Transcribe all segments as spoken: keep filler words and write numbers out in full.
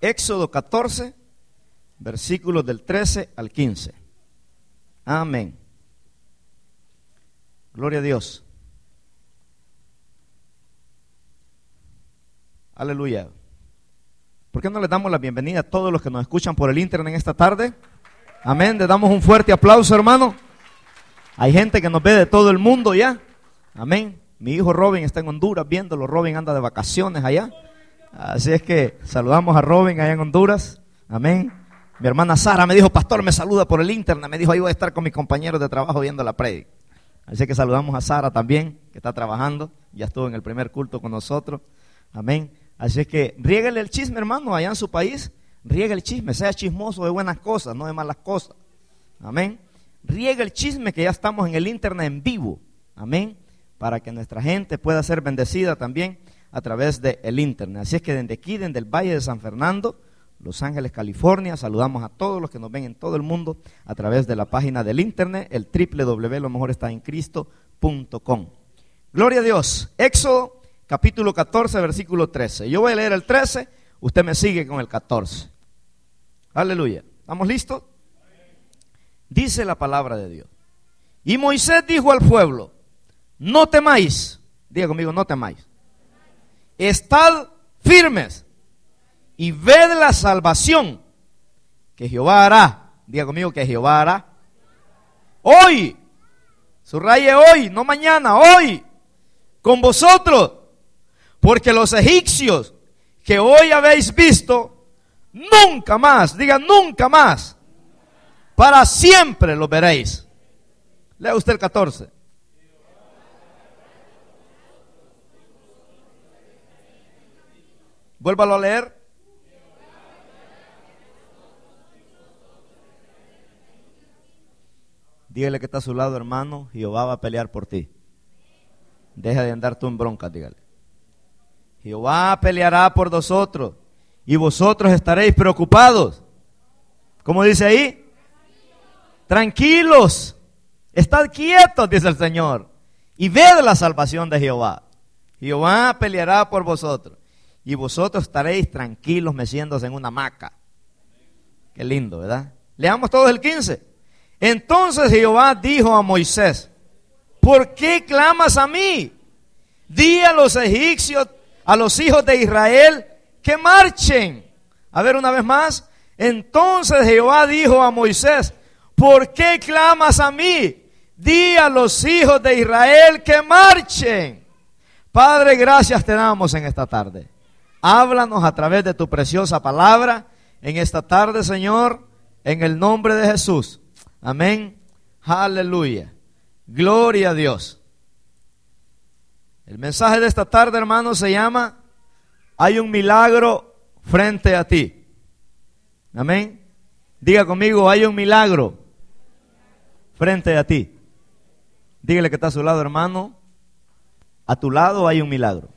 Éxodo catorce, versículos del trece al quince. Amén. Gloria a Dios. Aleluya. ¿Por qué no le damos la bienvenida a todos los que nos escuchan por el internet en esta tarde? Amén. Le damos un fuerte aplauso, hermano. Hay gente que nos ve de todo el mundo ya. Amén. Mi hijo Robin está en Honduras viéndolo. Robin anda de vacaciones allá. Así es que saludamos a Robin allá en Honduras. Amén. Mi hermana Sara me dijo, pastor, me saluda por el internet. Me dijo, ahí voy a estar con mis compañeros de trabajo viendo la prédica. Así que saludamos a Sara también, que está trabajando. Ya estuvo en el primer culto con nosotros. Amén. Así es que riéguele el chisme, hermano, allá en su país. Riegue el chisme, sea chismoso de buenas cosas, no de malas cosas. Amén. Riegue el chisme, que ya estamos en el internet en vivo. Amén. Para que nuestra gente pueda ser bendecida también a través del internet. Así es que desde aquí, desde el Valle de San Fernando, Los Ángeles, California, saludamos a todos los que nos ven en todo el mundo a través de la página del internet, el doble u doble u doble u punto lo mejor está en cristo punto com. Gloria a Dios. Éxodo capítulo catorce, versículo trece. Yo voy a leer el trece, usted me sigue con el catorce. Aleluya. ¿Estamos listos? Dice la palabra de Dios. Y Moisés dijo al pueblo, no temáis. Diga conmigo, no temáis. Estad firmes y ved la salvación que Jehová hará. Diga conmigo que Jehová hará. Hoy. Subraye hoy, no mañana, hoy. Con vosotros. Porque los egipcios que hoy habéis visto, nunca más, diga nunca más, para siempre los veréis. Lea usted el catorce. Vuélvalo a leer. Dígale que está a su lado, hermano, Jehová va a pelear por ti. Deja de andar tú en bronca, dígale. Jehová peleará por vosotros y vosotros estaréis preocupados. ¿Cómo dice ahí? Tranquilos, estad quietos, dice el Señor, y ved la salvación de Jehová. Jehová peleará por vosotros y vosotros estaréis tranquilos meciéndose en una hamaca. Qué lindo, ¿verdad? Leamos todos el quince. Entonces Jehová dijo a Moisés, ¿por qué clamas a mí? Di a los egipcios, a los hijos de Israel, que marchen. A ver una vez más. Entonces Jehová dijo a Moisés, ¿por qué clamas a mí? Di a los hijos de Israel que marchen. Padre, gracias te damos en esta tarde. Háblanos a través de tu preciosa palabra en esta tarde, Señor, en el nombre de Jesús. Amén. Aleluya. Gloria a Dios. El mensaje de esta tarde, hermano, se llama hay un milagro frente a ti. Amén. Diga conmigo, hay un milagro frente a ti. Dígale que está a su lado, hermano. A tu lado hay un milagro.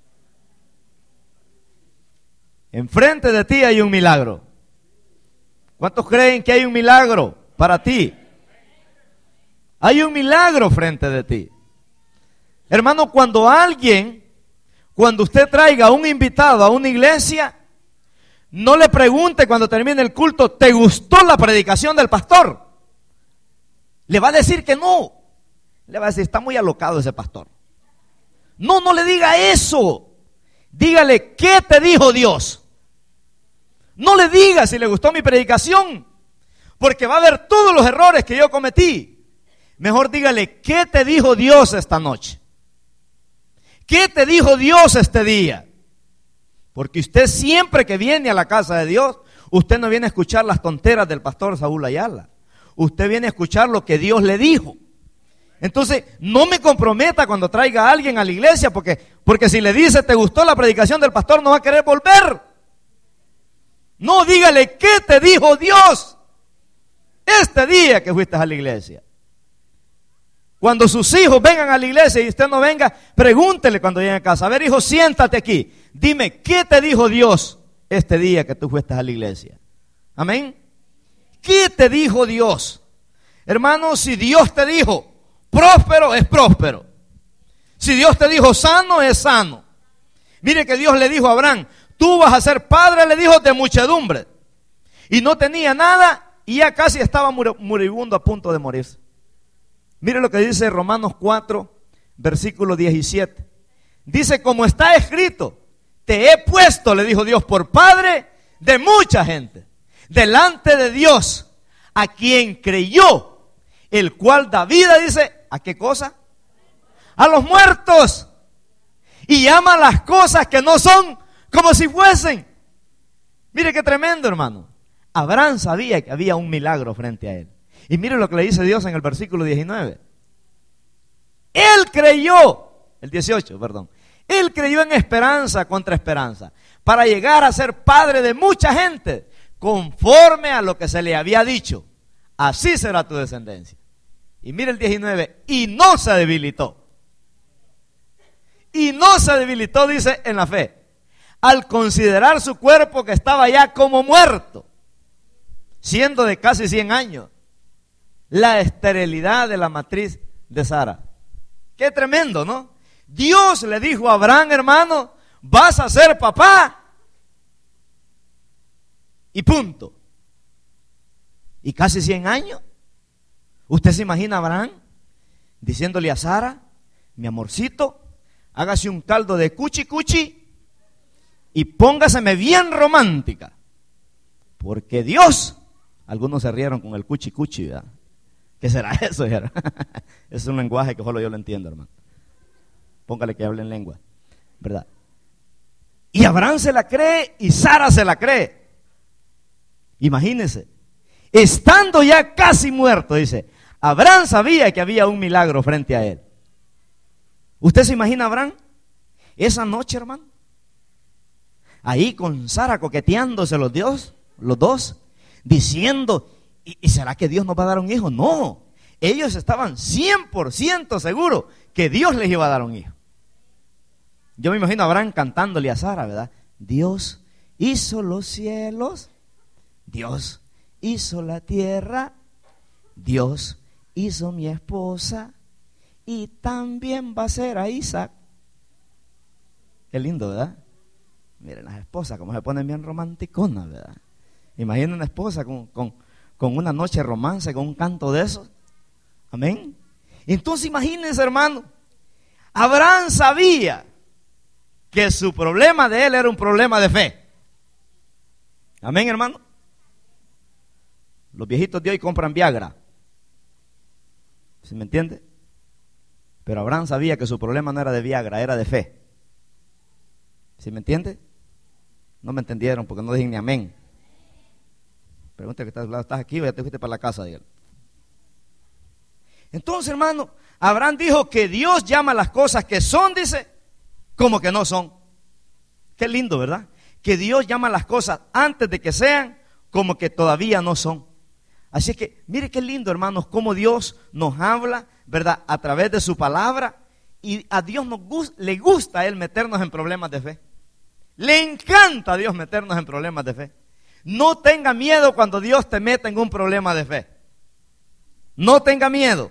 Enfrente de ti hay un milagro. ¿Cuántos creen que hay un milagro para ti? Hay un milagro frente de ti. Hermano, cuando alguien, cuando usted traiga a un invitado a una iglesia, no le pregunte cuando termine el culto, ¿te gustó la predicación del pastor? Le va a decir que no. Le va a decir, está muy alocado ese pastor. No, no le diga eso. Dígale, ¿qué te dijo Dios? No le diga si le gustó mi predicación, porque va a ver todos los errores que yo cometí. Mejor dígale, ¿qué te dijo Dios esta noche? ¿Qué te dijo Dios este día? Porque usted siempre que viene a la casa de Dios, usted no viene a escuchar las tonteras del pastor Saúl Ayala. Usted viene a escuchar lo que Dios le dijo. Entonces, no me comprometa cuando traiga a alguien a la iglesia, porque, porque si le dice, ¿te gustó la predicación del pastor? No va a querer volver. No, dígale, ¿qué te dijo Dios este día que fuiste a la iglesia? Cuando sus hijos vengan a la iglesia y usted no venga, pregúntele cuando llegue a casa. A ver, hijo, siéntate aquí. Dime, ¿qué te dijo Dios este día que tú fuiste a la iglesia? Amén. ¿Qué te dijo Dios? Hermano, si Dios te dijo próspero, es próspero. Si Dios te dijo sano, es sano. Mire que Dios le dijo a Abraham, tú vas a ser padre, le dijo, de muchedumbre. Y no tenía nada y ya casi estaba moribundo a punto de morirse. Mire lo que dice Romanos cuatro, versículo diecisiete. Dice, como está escrito, te he puesto, le dijo Dios, por padre de mucha gente, delante de Dios, a quien creyó, el cual da vida, dice, ¿a qué cosa? A los muertos. Y llama las cosas que no son como si fuesen. Mire qué tremendo, hermano. Abraham sabía que había un milagro frente a él. Y mire lo que le dice Dios en el versículo diecinueve. Él creyó, el dieciocho, perdón. Él creyó en esperanza contra esperanza, para llegar a ser padre de mucha gente, conforme a lo que se le había dicho. Así será tu descendencia. Y mire el diecinueve, y no se debilitó. Y no se debilitó, dice, en la fe, al considerar su cuerpo que estaba ya como muerto, siendo de casi cien años, la esterilidad de la matriz de Sara. Qué tremendo, ¿no? Dios le dijo a Abraham, hermano, vas a ser papá. Y punto. Y casi cien años. ¿Usted se imagina a Abraham diciéndole a Sara, mi amorcito, hágase un caldo de cuchi cuchi y póngaseme bien romántica? Porque Dios, algunos se rieron con el cuchi cuchi, ¿verdad? ¿Qué será eso? Es un lenguaje que solo yo lo entiendo, hermano. Póngale que hable en lengua, ¿verdad? Y Abraham se la cree y Sara se la cree. Imagínense, estando ya casi muerto, dice, Abraham sabía que había un milagro frente a él. ¿Usted se imagina a Abraham esa noche, hermano? Ahí con Sara coqueteándose los dios, los dos, diciendo, ¿y, ¿y será que Dios nos va a dar un hijo? No, ellos estaban cien por ciento seguros que Dios les iba a dar un hijo. Yo me imagino a Abraham cantándole a Sara, ¿verdad? Dios hizo los cielos, Dios hizo la tierra, Dios hizo mi esposa y también va a ser a Isaac. Qué lindo, ¿verdad? Miren las esposas como se ponen bien romanticonas, ¿verdad? Imaginen una esposa con, con, con una noche de romance, con un canto de esos. Amén. Entonces imagínense, hermano, Abraham sabía que su problema de él era un problema de fe. Amén, hermano. Los viejitos de hoy compran Viagra, ¿sí me entiende? Pero Abraham sabía que su problema no era de Viagra, era de fe. ¿Sí me entiende? No me entendieron porque no dije ni amén. Pregúntale que estás, estás aquí o ya te fuiste para la casa, dígale. Entonces, hermano, Abraham dijo que Dios llama las cosas que son, dice, como que no son. Qué lindo, ¿verdad? Que Dios llama las cosas antes de que sean como que todavía no son. Así que, mire qué lindo, hermanos, cómo Dios nos habla, ¿verdad? A través de su palabra. Y a Dios nos gust- le gusta a Él meternos en problemas de fe. Le encanta a Dios meternos en problemas de fe. No tenga miedo cuando Dios te meta en un problema de fe. No tenga miedo.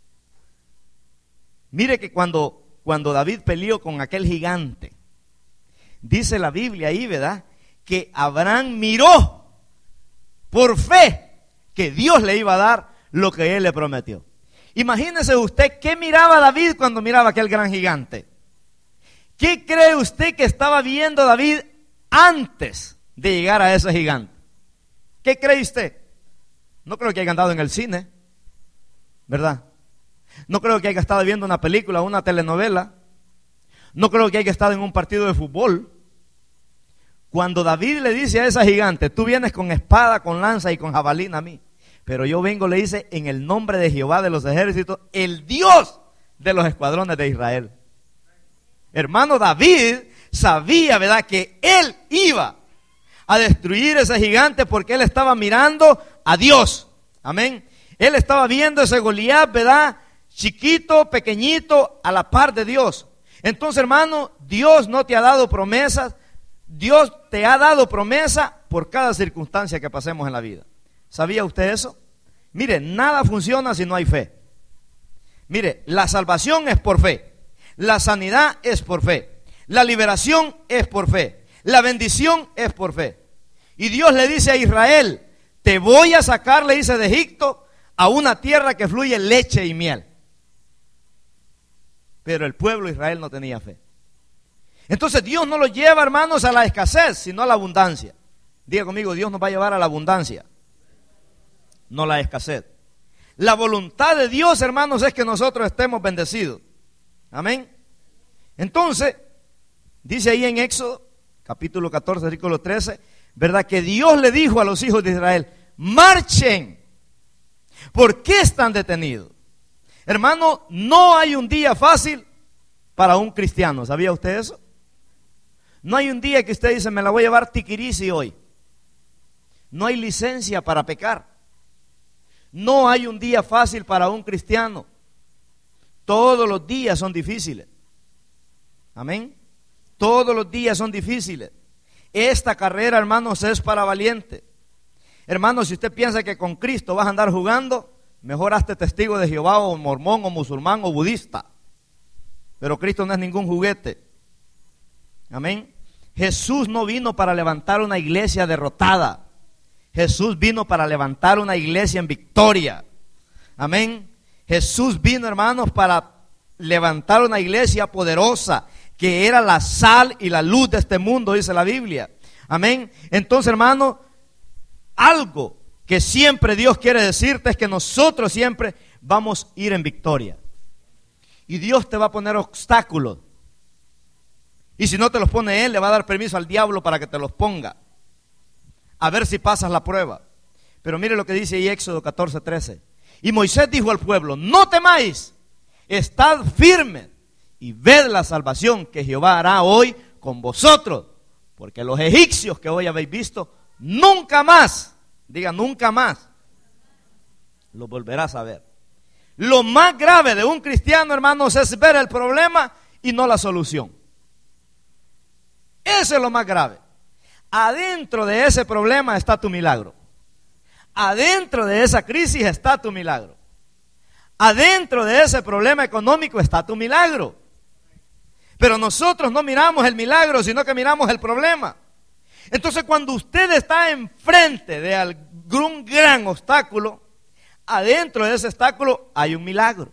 Mire que cuando, cuando David peleó con aquel gigante, dice la Biblia ahí, ¿verdad? Que Abraham miró por fe que Dios le iba a dar lo que él le prometió. Imagínese usted qué miraba David cuando miraba aquel gran gigante. ¿Qué cree usted que estaba viendo David antes de llegar a ese gigante? ¿Qué cree usted? No creo que haya andado en el cine, ¿verdad? No creo que haya estado viendo una película o una telenovela. No creo que haya estado en un partido de fútbol. Cuando David le dice a esa gigante, tú vienes con espada, con lanza y con jabalina a mí, pero yo vengo, le dice, en el nombre de Jehová de los ejércitos, el Dios de los escuadrones de Israel. Hermano, David sabía, ¿verdad?, que él iba a destruir ese gigante porque él estaba mirando a Dios. Amén. Él estaba viendo ese Goliat, ¿verdad?, chiquito, pequeñito, a la par de Dios. Entonces, hermano, Dios no te ha dado promesas. Dios te ha dado promesa por cada circunstancia que pasemos en la vida. ¿Sabía usted eso? Mire, nada funciona si no hay fe. Mire, la salvación es por fe. La sanidad es por fe. La liberación es por fe. La bendición es por fe. Y Dios le dice a Israel, te voy a sacar, le dice, de Egipto a una tierra que fluye leche y miel. Pero el pueblo de Israel no tenía fe. Entonces Dios no lo lleva, hermanos, a la escasez, sino a la abundancia. Diga conmigo, Dios nos va a llevar a la abundancia, no la escasez. La voluntad de Dios, hermanos, es que nosotros estemos bendecidos. Amén. Entonces, dice ahí en Éxodo, capítulo catorce, versículo trece, ¿verdad? Que Dios le dijo a los hijos de Israel, marchen. ¿Por qué están detenidos? Hermano, no hay un día fácil para un cristiano. ¿Sabía usted eso? No hay un día que usted dice, me la voy a llevar tiquirisi hoy. No hay licencia para pecar. No hay un día fácil para un cristiano. Todos los días son difíciles. Amén. Todos los días son difíciles. Esta carrera, hermanos, es para valientes. Hermanos, si usted piensa que con Cristo vas a andar jugando, mejor hazte testigo de Jehová o mormón o musulmán o budista. Pero Cristo no es ningún juguete. Amén. Jesús no vino para levantar una iglesia derrotada. Jesús vino para levantar una iglesia en victoria. Amén. Jesús vino, hermanos, para levantar una iglesia poderosa, que era la sal y la luz de este mundo, dice la Biblia. Amén. Entonces, hermano, algo que siempre Dios quiere decirte es que nosotros siempre vamos a ir en victoria. Y Dios te va a poner obstáculos. Y si no te los pone Él, le va a dar permiso al diablo para que te los ponga. A ver si pasas la prueba. Pero mire lo que dice ahí Éxodo catorce, trece. Y Moisés dijo al pueblo, no temáis, estad firmes y ved la salvación que Jehová hará hoy con vosotros. Porque los egipcios que hoy habéis visto, nunca más, diga nunca más, los volverás a ver. Lo más grave de un cristiano, hermanos, es ver el problema y no la solución. Eso es lo más grave. Adentro de ese problema está tu milagro. Adentro de esa crisis está tu milagro. Adentro de ese problema económico está tu milagro. Pero nosotros no miramos el milagro, sino que miramos el problema. Entonces, cuando usted está enfrente de algún gran obstáculo, adentro de ese obstáculo hay un milagro.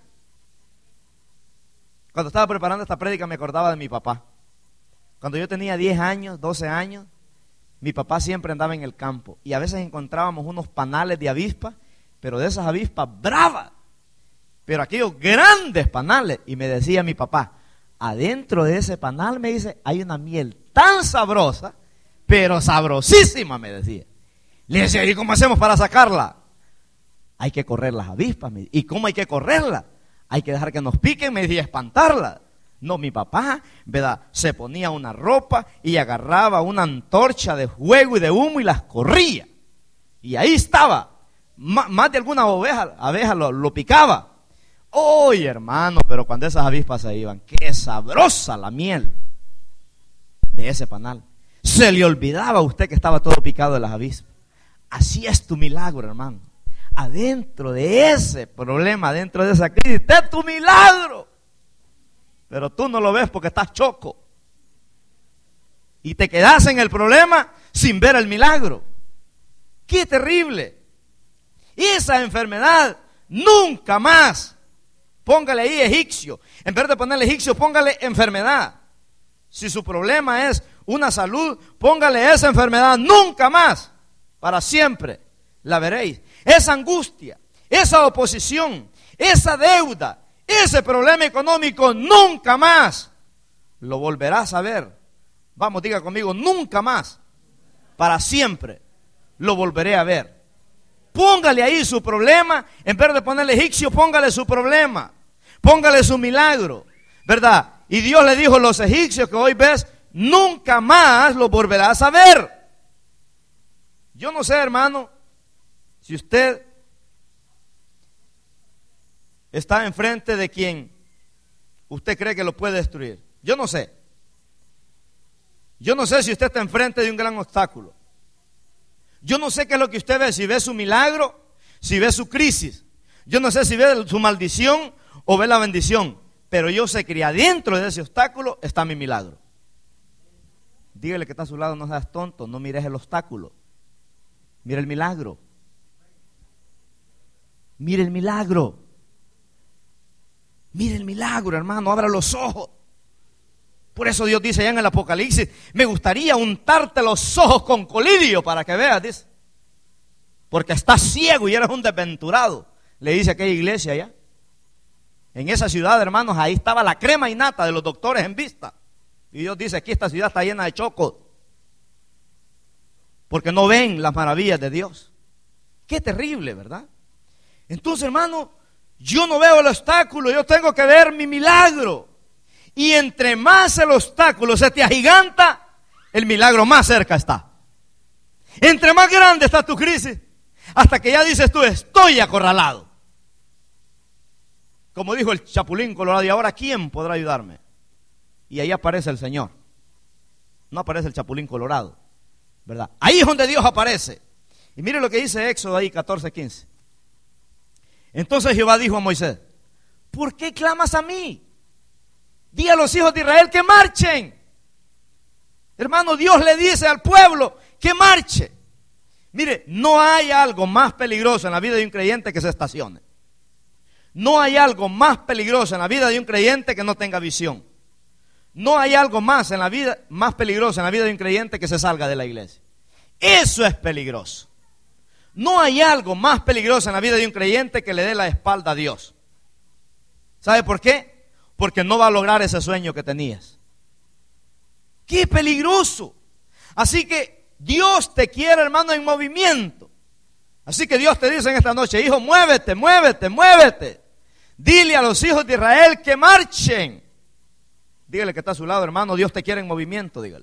Cuando estaba preparando esta prédica me acordaba de mi papá. Cuando yo tenía diez años, doce años, mi papá siempre andaba en el campo y a veces encontrábamos unos panales de avispas, pero de esas avispas bravas, pero aquellos grandes panales. Y me decía mi papá, adentro de ese panal, me dice, hay una miel tan sabrosa, pero sabrosísima, me decía. Le decía, ¿y cómo hacemos para sacarla? Hay que correr las avispas. ¿Y cómo hay que correrla? Hay que dejar que nos piquen, me decía, espantarla. No, mi papá, ¿verdad? Se ponía una ropa y agarraba una antorcha de fuego y de humo y las corría. Y ahí estaba. M- más de alguna oveja, abeja lo, lo picaba. Oye, hermano, pero cuando esas avispas se iban, qué sabrosa la miel de ese panal. Se le olvidaba a usted que estaba todo picado de las avispas. Así es tu milagro, hermano. Adentro de ese problema, adentro de esa crisis, está tu milagro. Pero tú no lo ves porque estás choco. Y te quedas en el problema sin ver el milagro. ¡Qué terrible! Esa enfermedad nunca más. Póngale ahí egipcio. En vez de ponerle egipcio, póngale enfermedad. Si su problema es una salud, póngale esa enfermedad nunca más. Para siempre la veréis. Esa angustia, esa oposición, esa deuda, ese problema económico, nunca más lo volverás a ver. Vamos, diga conmigo, nunca más. Para siempre lo volveré a ver. Póngale ahí su problema. En vez de ponerle egipcio, póngale su problema. Póngale su milagro, ¿verdad? Y Dios le dijo a los egipcios que hoy ves, nunca más lo volverás a ver. Yo no sé, hermano, si usted está enfrente de quien usted cree que lo puede destruir. Yo no sé. Yo no sé si usted está enfrente de un gran obstáculo. Yo no sé qué es lo que usted ve, si ve su milagro, si ve su crisis. Yo no sé si ve su maldición o ve la bendición. Pero yo sé que adentro de ese obstáculo está mi milagro. Dígale que está a su lado, no seas tonto, no mires el obstáculo. Mira el milagro. Mire el milagro. Mire el milagro, hermano, abra los ojos. Por eso Dios dice allá en el Apocalipsis, me gustaría untarte los ojos con colirio para que veas, dice. Porque estás ciego y eres un desventurado, le dice aquella iglesia allá. En esa ciudad, hermanos, ahí estaba la crema innata de los doctores en vista. Y Dios dice, aquí esta ciudad está llena de chocos. Porque no ven las maravillas de Dios. Qué terrible, ¿verdad? Entonces, hermano, yo no veo el obstáculo, yo tengo que ver mi milagro. Y entre más el obstáculo se te agiganta, el milagro más cerca está. Entre más grande está tu crisis, hasta que ya dices tú, estoy acorralado. Como dijo el Chapulín Colorado, y ahora ¿quién podrá ayudarme? Y ahí aparece el Señor. No aparece el Chapulín Colorado, ¿verdad? Ahí es donde Dios aparece. Y mire lo que dice Éxodo ahí catorce quince. Entonces Jehová dijo a Moisés, ¿por qué clamas a mí? Di a los hijos de Israel que marchen. Hermano, Dios le dice al pueblo que marche. Mire, no hay algo más peligroso en la vida de un creyente que se estacione. No hay algo más peligroso en la vida de un creyente que no tenga visión. No hay algo más en la vida más peligroso en la vida de un creyente que se salga de la iglesia. Eso es peligroso. No hay algo más peligroso en la vida de un creyente que le dé la espalda a Dios. ¿Sabe por qué? Porque no va a lograr ese sueño que tenías. ¡Qué peligroso! Así que Dios te quiere, hermano, en movimiento. Así que Dios te dice en esta noche, hijo, muévete, muévete, muévete. Dile a los hijos de Israel que marchen. Dígale que está a su lado, hermano, Dios te quiere en movimiento, dígale.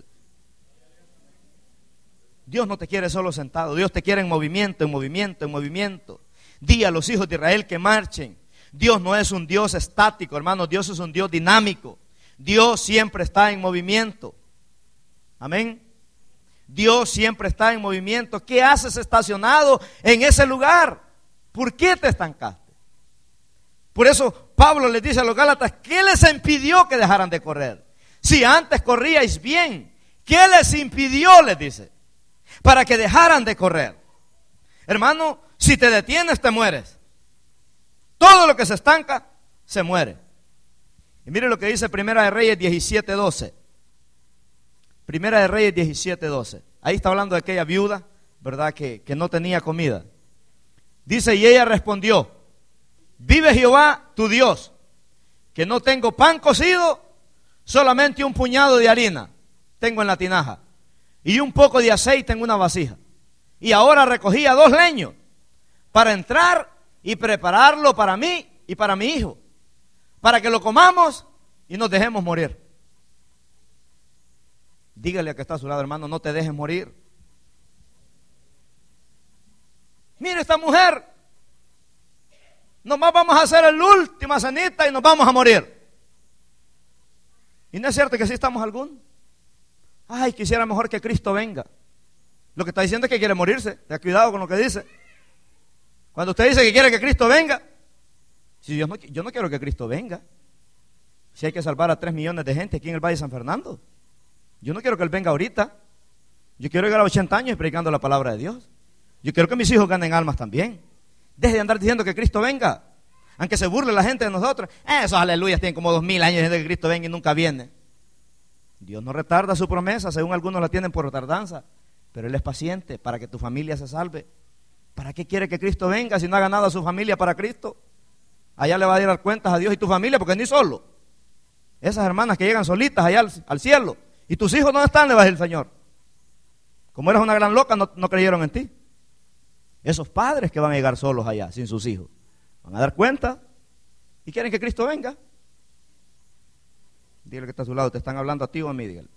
Dios no te quiere solo sentado, Dios te quiere en movimiento, en movimiento, en movimiento. Di a los hijos de Israel que marchen. Dios no es un Dios estático, hermano, Dios es un Dios dinámico. Dios siempre está en movimiento. Amén. Dios siempre está en movimiento. ¿Qué haces estacionado en ese lugar? ¿Por qué te estancaste? Por eso Pablo les dice a los Gálatas, ¿qué les impidió que dejaran de correr? Si antes corríais bien, ¿qué les impidió? Les dice, para que dejaran de correr. Hermano, si te detienes te mueres. Todo lo que se estanca, se muere. Y mire lo que dice Primera de Reyes diecisiete doce. Primera de Reyes diecisiete doce. Ahí está hablando de aquella viuda, ¿verdad? Que, que no tenía comida. Dice, y ella respondió, vive Jehová tu Dios, que no tengo pan cocido, solamente un puñado de harina tengo en la tinaja y un poco de aceite en una vasija. Y ahora recogía dos leños para entrar y prepararlo para mí y para mi hijo, para que lo comamos y nos dejemos morir. Dígale a que está a su lado, hermano, no te dejes morir. Mire esta mujer, nomás vamos a hacer la última cenita y nos vamos a morir. ¿Y no es cierto que así estamos algunos? Ay, quisiera mejor que Cristo venga. Lo que está diciendo es que quiere morirse. Tenga cuidado con lo que dice. Cuando usted dice que quiere que Cristo venga, si Dios no, yo no quiero que Cristo venga. Si hay que salvar a tres millones de gente aquí en el Valle de San Fernando, yo no quiero que Él venga ahorita. Yo quiero llegar a ochenta años predicando la palabra de Dios. Yo quiero que mis hijos ganen almas también. Deje de andar diciendo que Cristo venga. Aunque se burle la gente de nosotros. Eh, esos aleluyas tienen como dos mil años diciendo que Cristo venga y nunca viene. Dios no retarda su promesa, según algunos la tienen por tardanza. Pero Él es paciente para que tu familia se salve. ¿Para qué quiere que Cristo venga si no ha ganado a su familia para Cristo? Allá le va a dar cuentas a Dios y tu familia, porque ni solo. Esas hermanas que llegan solitas allá al, al cielo. ¿Y tus hijos dónde están? Le va a decir el Señor. Como eres una gran loca, no, no creyeron en ti. Esos padres que van a llegar solos allá, sin sus hijos, van a dar cuenta y quieren que Cristo venga. Dígale que está a su lado, te están hablando a ti o a mí, dígale.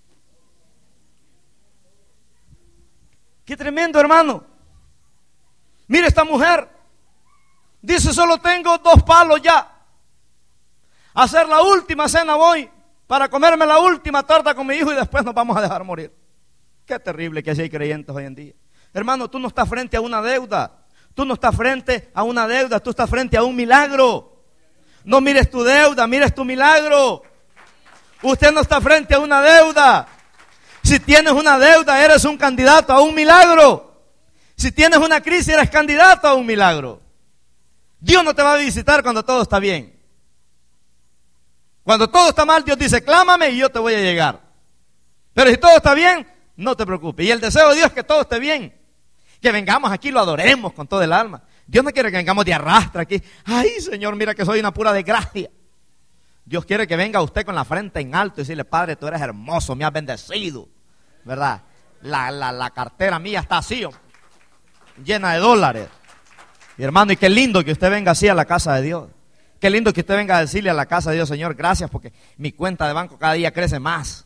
Qué tremendo, hermano. Mire esta mujer, dice, solo tengo dos palos ya. A hacer la última cena voy, para comerme la última torta con mi hijo y después nos vamos a dejar morir. Qué terrible que así hay creyentes hoy en día. Hermano, tú no estás frente a una deuda. Tú no estás frente a una deuda, tú estás frente a un milagro. No mires tu deuda, mires tu milagro. Usted no está frente a una deuda. Si tienes una deuda, eres un candidato a un milagro. Si tienes una crisis, eres candidato a un milagro. Dios no te va a visitar cuando todo está bien. Cuando todo está mal, Dios dice, clámame y yo te voy a llegar. Pero si todo está bien, no te preocupes. Y el deseo de Dios es que todo esté bien. Que vengamos aquí y lo adoremos con todo el alma. Dios no quiere que vengamos de arrastre aquí. Ay, Señor, mira que soy una pura desgracia. Dios quiere que venga usted con la frente en alto y decirle, Padre, tú eres hermoso, me has bendecido. ¿Verdad? La, la, la cartera mía está así, llena de dólares. Y hermano, y qué lindo que usted venga así a la casa de Dios. Qué lindo que usted venga a decirle a la casa de Dios, Señor, gracias porque mi cuenta de banco cada día crece más.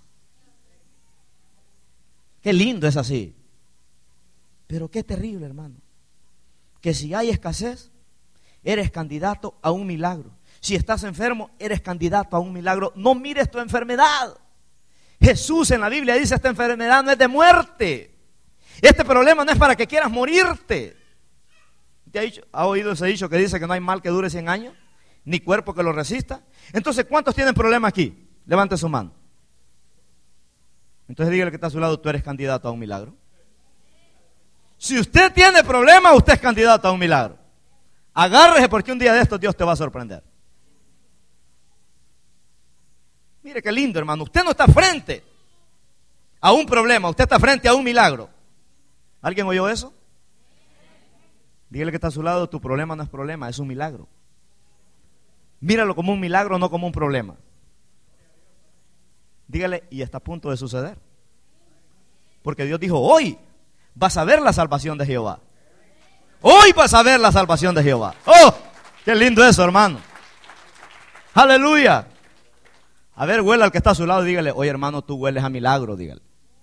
Qué lindo es así. Pero qué terrible, hermano, que si hay escasez, eres candidato a un milagro. Si estás enfermo, eres candidato a un milagro. No mires tu enfermedad. Jesús en la Biblia dice, esta enfermedad no es de muerte. Este problema no es para que quieras morirte. ¿Te ha, dicho, ha oído ese dicho que dice que no hay mal que dure cien años? Ni cuerpo que lo resista. Entonces, ¿cuántos tienen problemas aquí? Levante su mano. Entonces dígale que está a su lado, tú eres candidato a un milagro. Si usted tiene problemas, usted es candidato a un milagro. Agárrese porque un día de estos Dios te va a sorprender. Mire qué lindo, hermano. Usted no está frente a un problema, usted está frente a un milagro. ¿Alguien oyó eso? Dígale que está a su lado, tu problema no es problema, es un milagro. Míralo como un milagro, no como un problema. Dígale, y está a punto de suceder. Porque Dios dijo, hoy vas a ver la salvación de Jehová. Hoy vas a ver la salvación de Jehová. ¡Oh! ¡Qué lindo eso, hermano! ¡Aleluya! A ver, huele al que está a su lado y dígale, oye, hermano, tú hueles a milagro, dígale.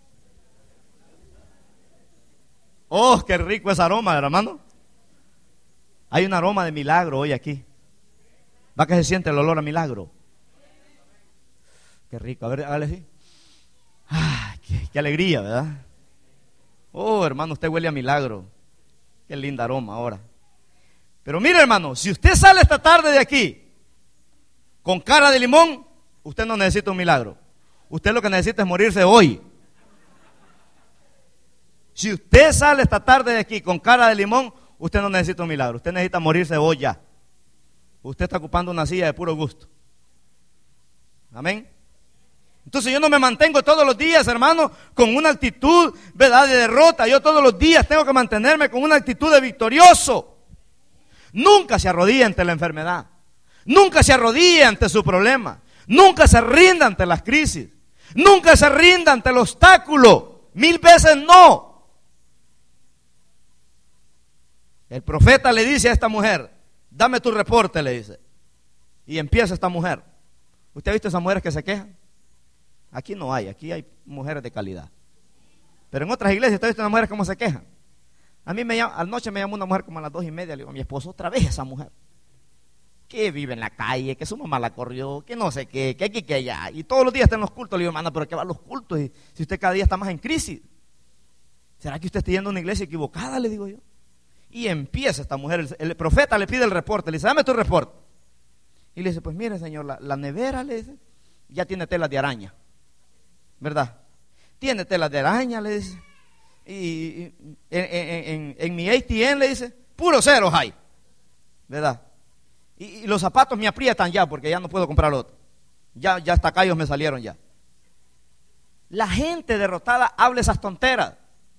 ¡Oh, qué rico ese aroma, hermano! Hay un aroma de milagro hoy aquí. ¿Va que se siente el olor a milagro? Qué rico, a ver, hágale así. ¡Ah, qué, qué alegría, ¿verdad? Oh, hermano, usted huele a milagro. Qué lindo aroma ahora. Pero mire, hermano, si usted sale esta tarde de aquí con cara de limón, usted no necesita un milagro. Usted lo que necesita es morirse hoy. Si usted sale esta tarde de aquí con cara de limón, usted no necesita un milagro. Usted necesita morirse hoy ya. Usted está ocupando una silla de puro gusto. Amén. Entonces yo no me mantengo todos los días, hermano, con una actitud, ¿verdad?, de derrota. Yo todos los días tengo que mantenerme con una actitud de victorioso. Nunca se arrodilla ante la enfermedad. Nunca se arrodilla ante su problema. Nunca se rinda ante las crisis. Nunca se rinda ante el obstáculo. Mil veces no. El profeta le dice a esta mujer, dame tu reporte, le dice. Y empieza esta mujer. ¿Usted ha visto esas mujeres que se quejan? Aquí no hay, aquí hay mujeres de calidad. Pero en otras iglesias, ¿usted ha visto unas mujeres cómo se quejan? A mí me llama, anoche me llamó una mujer como a las dos y media, le digo a mi esposo, otra vez esa mujer. Que vive en la calle, que su mamá la corrió, que no sé qué, que aquí, que allá. Y todos los días está en los cultos. Le digo, hermana, pero ¿qué va a los cultos? Y si usted cada día está más en crisis. ¿Será que usted está yendo a una iglesia equivocada? Le digo yo. Y empieza esta mujer, el, el profeta le pide el reporte, le dice, dame tu reporte. Y le dice, pues mire señor, la, la nevera, le dice, ya tiene telas de araña, ¿verdad? Tiene telas de araña, le dice. Y, y en, en, en, en mi A T M, le dice, puros ceros hay, ¿verdad? Y, y los zapatos me aprietan ya, porque ya no puedo comprar otro. Ya, ya hasta callos me salieron ya. La gente derrotada habla esas tonteras.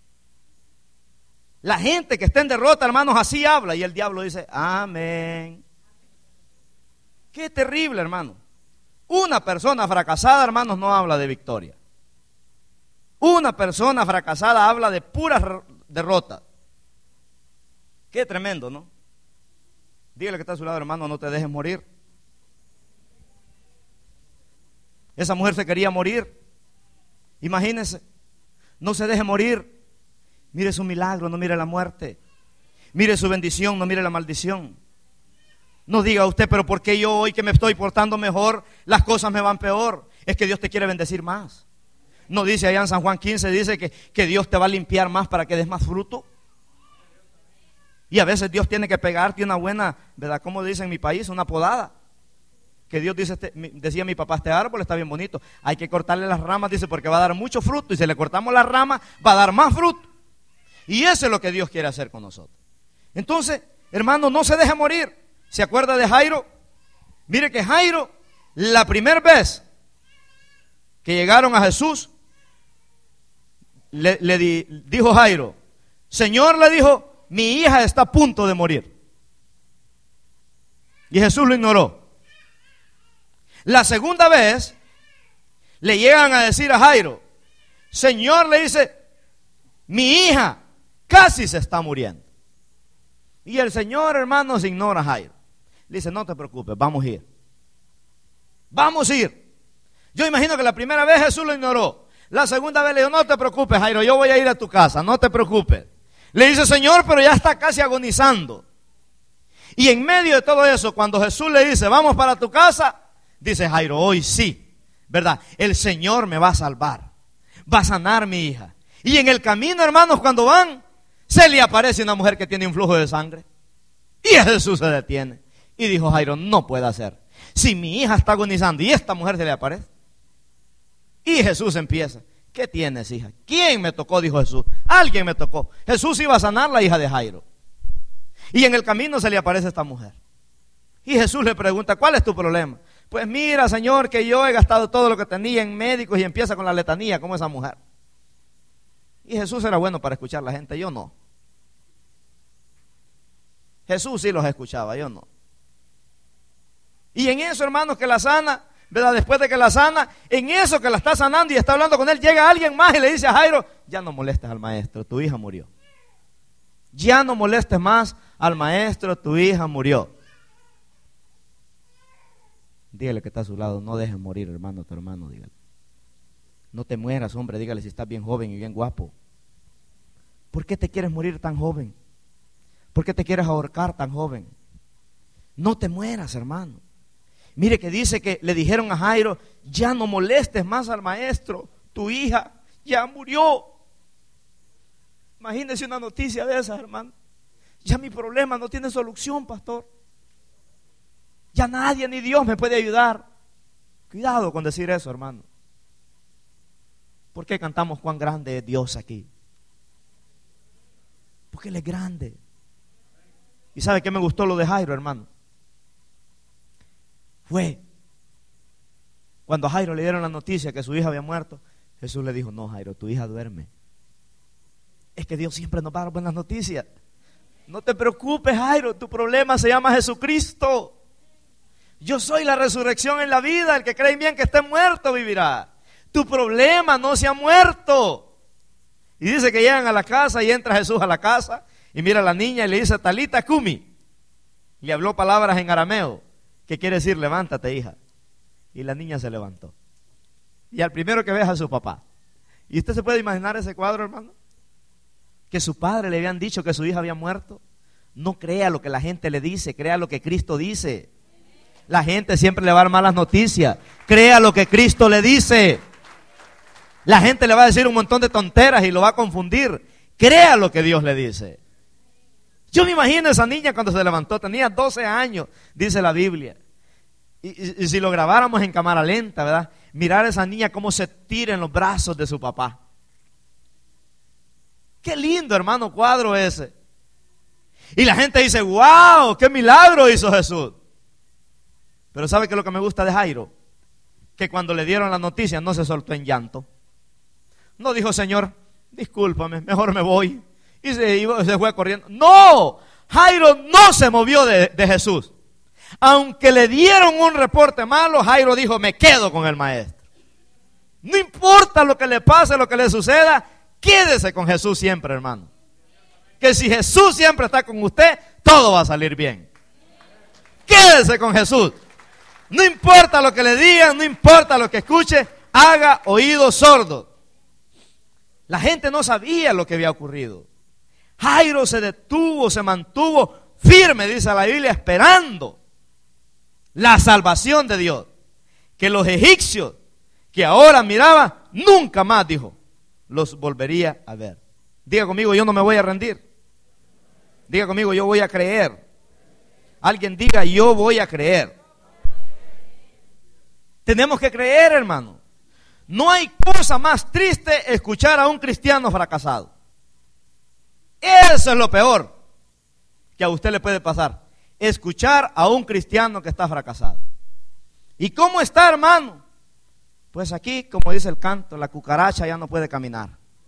La gente que está en derrota, hermanos, así habla. Y el diablo dice, amén. Qué terrible, hermano. Una persona fracasada, hermanos, no habla de victoria. Una persona fracasada habla de pura derrota. Qué tremendo, ¿no? Dígale que está a su lado, hermano, no te dejes morir. Esa mujer se quería morir. Imagínense, no se deje morir. Mire su milagro, no mire la muerte. Mire su bendición, no mire la maldición. No diga usted, pero ¿por qué yo hoy que me estoy portando mejor, las cosas me van peor? Es que Dios te quiere bendecir más. No dice allá en San Juan quince, dice que, que Dios te va a limpiar más para que des más fruto. Y a veces Dios tiene que pegarte una buena, ¿verdad? Como dicen en mi país, una podada. que Dios dice, este, decía mi papá, este árbol está bien bonito, hay que cortarle las ramas, dice, porque va a dar mucho fruto, y si le cortamos las ramas, va a dar más fruto. Y eso es lo que Dios quiere hacer con nosotros. Entonces, hermano, no se deje morir. ¿Se acuerda de Jairo? Mire que Jairo, la primera vez que llegaron a Jesús, le, le di, dijo Jairo, Señor, le dijo, mi hija está a punto de morir. Y Jesús lo ignoró. La segunda vez, le llegan a decir a Jairo, Señor, le dice, mi hija casi se está muriendo. Y el Señor, hermanos, ignora a Jairo. Le dice, no te preocupes, vamos a ir. Vamos a ir. Yo imagino que la primera vez Jesús lo ignoró. La segunda vez le dijo, no te preocupes, Jairo, yo voy a ir a tu casa, no te preocupes. Le dice, Señor, pero ya está casi agonizando. Y en medio de todo eso, cuando Jesús le dice, vamos para tu casa, dice Jairo, hoy sí, ¿verdad? El Señor me va a salvar, va a sanar mi hija. Y en el camino, hermanos, cuando van, se le aparece una mujer que tiene un flujo de sangre. Y Jesús se detiene. Y dijo Jairo, no puede ser. Si mi hija está agonizando y esta mujer se le aparece. Y Jesús empieza. ¿Qué tienes, hija? ¿Quién me tocó? Dijo Jesús. Alguien me tocó. Jesús iba a sanar la hija de Jairo. Y en el camino se le aparece esta mujer. Y Jesús le pregunta, ¿cuál es tu problema? Pues mira, Señor, que yo he gastado todo lo que tenía en médicos, y empieza con la letanía como esa mujer. Y Jesús era bueno para escuchar a la gente, yo no. Jesús sí los escuchaba, yo no. Y en eso, hermanos, que la sana, ¿verdad? Después de que la sana, en eso que la está sanando y está hablando con él, llega alguien más y le dice a Jairo, ya no molestes al maestro, tu hija murió. Ya no molestes más al maestro, tu hija murió. Dígale que está a su lado, no dejes morir, hermano, tu hermano, dígale. No te mueras, hombre, dígale si estás bien joven y bien guapo. ¿Por qué te quieres morir tan joven? ¿Por qué te quieres ahorcar tan joven? No te mueras, hermano. Mire que dice que le dijeron a Jairo, ya no molestes más al maestro, tu hija ya murió. Imagínese una noticia de esas, hermano. Ya mi problema no tiene solución, pastor. Ya nadie ni Dios me puede ayudar. Cuidado con decir eso, hermano. ¿Por qué cantamos cuán grande es Dios aquí? Porque Él es grande. ¿Y sabe qué me gustó lo de Jairo, hermano? Fue cuando a Jairo le dieron la noticia que su hija había muerto, Jesús le dijo, no, Jairo, tu hija duerme. Es que Dios siempre nos va a dar buenas noticias. No te preocupes, Jairo, tu problema se llama Jesucristo. Yo soy la resurrección en la vida, el que cree en mí, que esté muerto vivirá. Tu problema no se ha muerto. Y dice que llegan a la casa y entra Jesús a la casa y mira a la niña y le dice, Talita Kumi. Le habló palabras en arameo, que quiere decir, levántate, hija. Y la niña se levantó. Y al primero que ve es a su papá. ¿Y usted se puede imaginar ese cuadro, hermano? Que su padre le habían dicho que su hija había muerto. No crea lo que la gente le dice, crea lo que Cristo dice. La gente siempre le va a dar malas noticias. Crea lo que Cristo le dice. La gente le va a decir un montón de tonteras y lo va a confundir. Crea lo que Dios le dice. Yo me imagino a esa niña cuando se levantó, tenía doce años, dice la Biblia. Y, y, y si lo grabáramos en cámara lenta, ¿verdad? Mirar a esa niña cómo se tira en los brazos de su papá. Qué lindo, hermano, cuadro ese. Y la gente dice, wow, qué milagro hizo Jesús. Pero ¿sabe qué es lo que me gusta de Jairo? Que cuando le dieron la noticia no se soltó en llanto. No dijo, Señor, discúlpame, mejor me voy. Y se, iba, se fue corriendo. No, Jairo no se movió de, de Jesús. Aunque le dieron un reporte malo, Jairo dijo, me quedo con el maestro. No importa lo que le pase, lo que le suceda, quédese con Jesús siempre, hermano. Que si Jesús siempre está con usted, todo va a salir bien. Quédese con Jesús. No importa lo que le digan, no importa lo que escuche, haga oídos sordos. La gente no sabía lo que había ocurrido. Jairo se detuvo, se mantuvo firme, dice la Biblia, esperando la salvación de Dios. Que los egipcios que ahora miraba, nunca más, dijo, los volvería a ver. Diga conmigo, yo no me voy a rendir. Diga conmigo, yo voy a creer. Alguien diga, yo voy a creer. Tenemos que creer, hermano. No hay cosa más triste escuchar a un cristiano fracasado. Eso es lo peor que a usted le puede pasar. Escuchar a un cristiano que está fracasado. ¿Y cómo está, hermano? Pues aquí, como dice el canto, la cucaracha ya no puede caminar.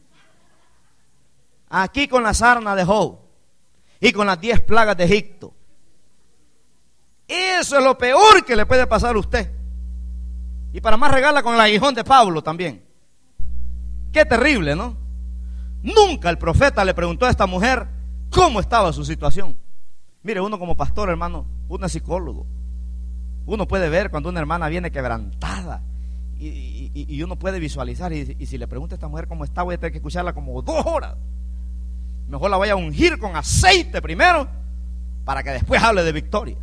Aquí con la sarna de Job y con las diez plagas de Egipto. Eso es lo peor que le puede pasar a usted. Y para más regala con el aguijón de Pablo también. Qué terrible, ¿no? Nunca el profeta le preguntó a esta mujer cómo estaba su situación. Mire, uno como pastor, hermano, uno es psicólogo. Uno puede ver cuando una hermana viene quebrantada y, y, y uno puede visualizar. Y, y si le pregunto a esta mujer cómo está, voy a tener que escucharla como dos horas. Mejor la voy a ungir con aceite primero para que después hable de victoria.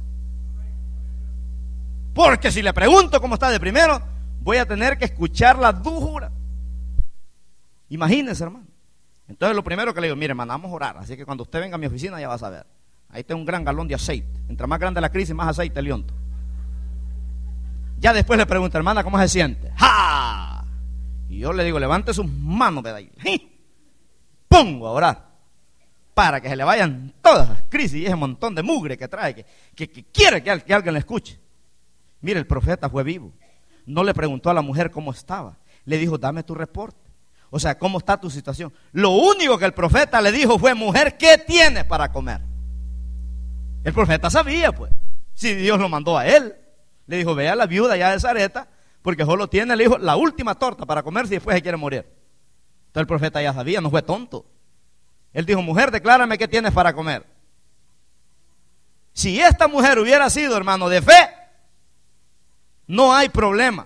Porque si le pregunto cómo está de primero, voy a tener que escucharla dos horas. Imagínense, hermano. Entonces lo primero que le digo, mire, hermano, vamos a orar. Así que cuando usted venga a mi oficina ya va a saber. Ahí tengo un gran galón de aceite. Entre más grande la crisis, más aceite le unto. Ya después le pregunto, hermana, ¿cómo se siente? ¡Ja! Y yo le digo, levante sus manos de ahí. ¡Sí! Pongo a orar para que se le vayan todas las crisis y ese montón de mugre que trae, que, que, que quiere que, que alguien le escuche. Mire, el profeta fue vivo. No le preguntó a la mujer cómo estaba. Le dijo, dame tu reporte. O sea, ¿cómo está tu situación? Lo único que el profeta le dijo fue, mujer, ¿qué tienes para comer? El profeta sabía, pues, si Dios lo mandó a él. Le dijo, ve a la viuda ya de Sarepta, porque solo tiene, le dijo, la última torta para comer si después se quiere morir. Entonces el profeta ya sabía, no fue tonto. Él dijo, mujer, declárame qué tienes para comer. Si esta mujer hubiera sido, hermano, de fe, no hay problema.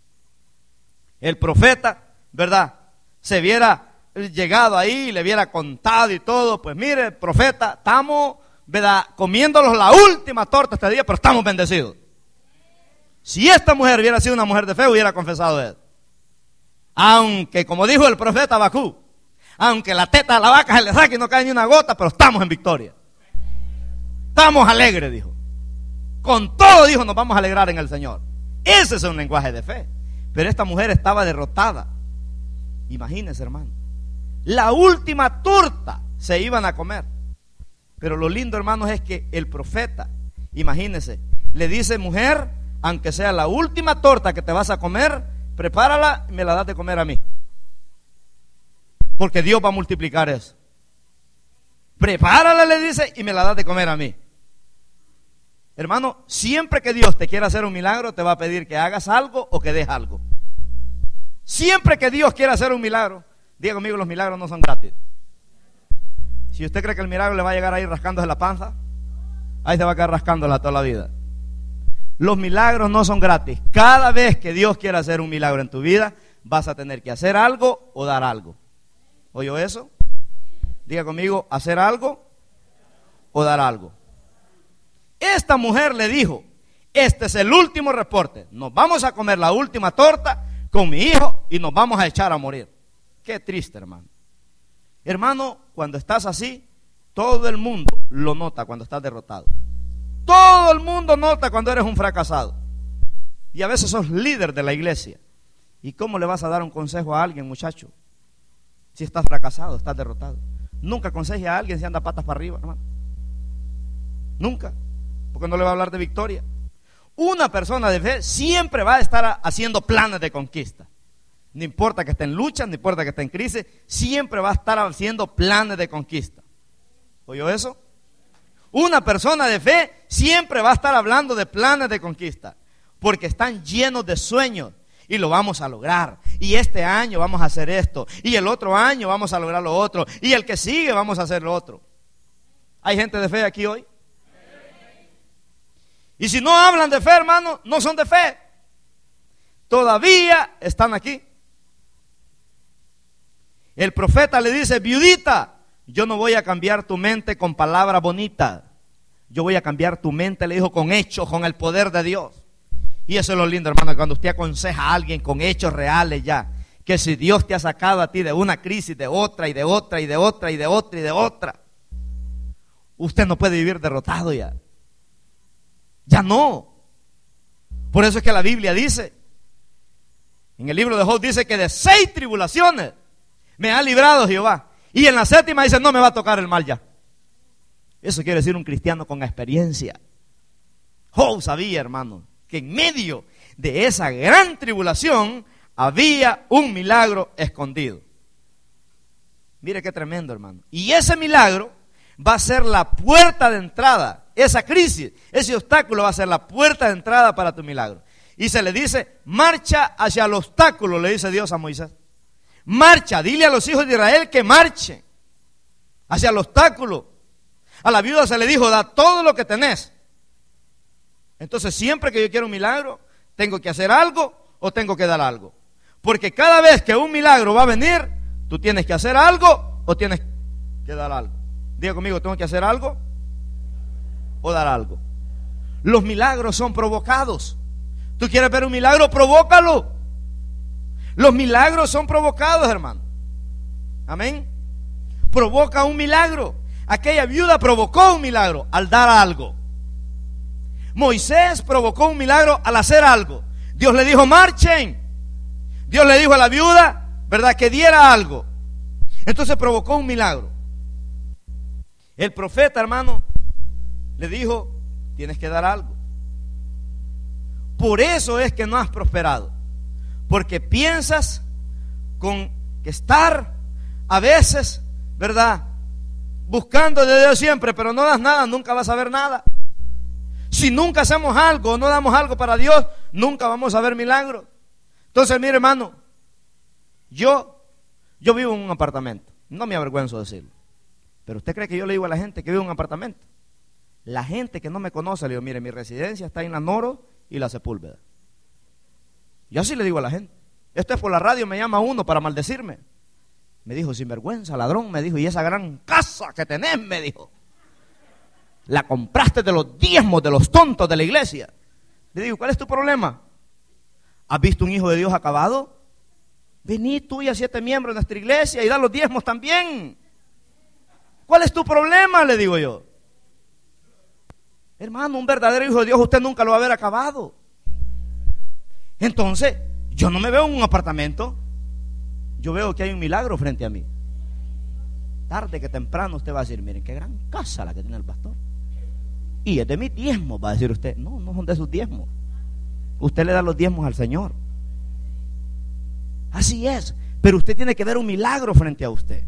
El profeta, ¿verdad?, se hubiera llegado ahí y le hubiera contado y todo. Pues mire, profeta, estamos, ¿verdad?, comiéndonos la última torta este día, pero estamos bendecidos. Si esta mujer hubiera sido una mujer de fe, hubiera confesado él. Aunque, como dijo el profeta Habacuc, aunque la teta de la vaca se le saque y no cae ni una gota, pero estamos en victoria. Estamos alegres, dijo. Con todo, dijo, nos vamos a alegrar en el Señor. Ese es un lenguaje de fe. Pero esta mujer estaba derrotada. Imagínense, hermano. La última torta se iban a comer. Pero lo lindo, hermanos, es que el profeta, imagínense, le dice, mujer, aunque sea la última torta que te vas a comer, prepárala y me la das de comer a mí. Porque Dios va a multiplicar eso. Prepárala, le dice, y me la das de comer a mí. Hermano, siempre que Dios te quiera hacer un milagro, te va a pedir que hagas algo o que des algo. Siempre que Dios quiera hacer un milagro, diga conmigo, los milagros no son gratis. Si usted cree que el milagro le va a llegar ahí rascándose la panza, ahí se va a quedar rascándola toda la vida. Los milagros no son gratis. Cada vez que Dios quiera hacer un milagro en tu vida, vas a tener que hacer algo o dar algo. ¿Oyó eso? Diga conmigo, hacer algo o dar algo. Esta mujer le dijo, este es el último reporte. Nos vamos a comer la última torta con mi hijo y nos vamos a echar a morir. Qué triste, hermano. Hermano, cuando estás así, todo el mundo lo nota cuando estás derrotado. Todo el mundo nota cuando eres un fracasado. Y a veces sos líder de la iglesia. ¿Y cómo le vas a dar un consejo a alguien, muchacho? Si estás fracasado, estás derrotado. Nunca aconseje a alguien si anda patas para arriba, hermano. Nunca. Porque no le va a hablar de victoria. Una persona de fe siempre va a estar haciendo planes de conquista. No importa que esté en lucha, no importa que esté en crisis, siempre va a estar haciendo planes de conquista. ¿Oyó eso? Una persona de fe siempre va a estar hablando de planes de conquista, porque están llenos de sueños y lo vamos a lograr. Y este año vamos a hacer esto, y el otro año vamos a lograr lo otro, y el que sigue vamos a hacer lo otro. ¿Hay gente de fe aquí hoy? Y si no hablan de fe, hermano, no son de fe. Todavía están aquí. El profeta le dice, viudita, yo no voy a cambiar tu mente con palabras bonitas. Yo voy a cambiar tu mente, le dijo, con hechos, con el poder de Dios. Y eso es lo lindo, hermano, cuando usted aconseja a alguien con hechos reales ya. Que si Dios te ha sacado a ti de una crisis, de otra, y de otra, y de otra, y de otra, y de otra, usted no puede vivir derrotado ya. Ya no. Por eso es que la Biblia dice En el libro de Job dice que de seis tribulaciones me ha librado Jehová. Y en la séptima dice, no me va a tocar el mal ya. Eso quiere decir un cristiano con experiencia. Job sabía, hermano, que en medio de esa gran tribulación había un milagro escondido. Mire qué tremendo, hermano. Y ese milagro va a ser la puerta de entrada. Esa crisis, ese obstáculo va a ser la puerta de entrada para tu milagro. Y se le dice, marcha hacia el obstáculo, le dice Dios a Moisés. Marcha, dile a los hijos de Israel que marchen hacia el obstáculo. A la viuda se le dijo, da todo lo que tenés. Entonces siempre que yo quiero un milagro, tengo que hacer algo o tengo que dar algo. Porque cada vez que un milagro va a venir, tú tienes que hacer algo o tienes que dar algo. Diga conmigo, ¿tengo que hacer algo o dar algo? Los milagros son provocados. ¿Tú quieres ver un milagro? Provócalo. Los milagros son provocados, hermano. Amén. Provoca un milagro. Aquella viuda provocó un milagro al dar algo. Moisés provocó un milagro al hacer algo. Dios le dijo, marchen. Dios le dijo a la viuda, ¿verdad?, que diera algo. Entonces provocó un milagro. El profeta, hermano, le dijo, tienes que dar algo. Por eso es que no has prosperado. Porque piensas con que estar a veces, ¿verdad?, buscando de Dios siempre, pero no das nada, nunca vas a ver nada. Si nunca hacemos algo, no damos algo para Dios, nunca vamos a ver milagros. Entonces, mire, hermano, yo, yo vivo en un apartamento. No me avergüenzo de decirlo. Pero usted cree que yo le digo a la gente que vivo en un apartamento. La gente que no me conoce, le digo, mire, mi residencia está en la Noro y la Sepúlveda. Yo así le digo a la gente. Esto es por la radio, me llama uno para maldecirme. Me dijo, sinvergüenza, ladrón, me dijo, y esa gran casa que tenés, me dijo, la compraste de los diezmos de los tontos de la iglesia. Le digo, ¿cuál es tu problema? ¿Has visto un hijo de Dios acabado? Vení tú y a siete miembros de nuestra iglesia y da los diezmos también. ¿Cuál es tu problema? Le digo yo. Hermano, un verdadero hijo de Dios usted nunca lo va a ver acabado. Entonces, yo no me veo en un apartamento. Yo veo que hay un milagro frente a mí. Tarde que temprano usted va a decir, miren, qué gran casa la que tiene el pastor. Y es de mis diezmos, va a decir usted. No, no son de sus diezmos. Usted le da los diezmos al Señor. Así es. Pero usted tiene que ver un milagro frente a usted.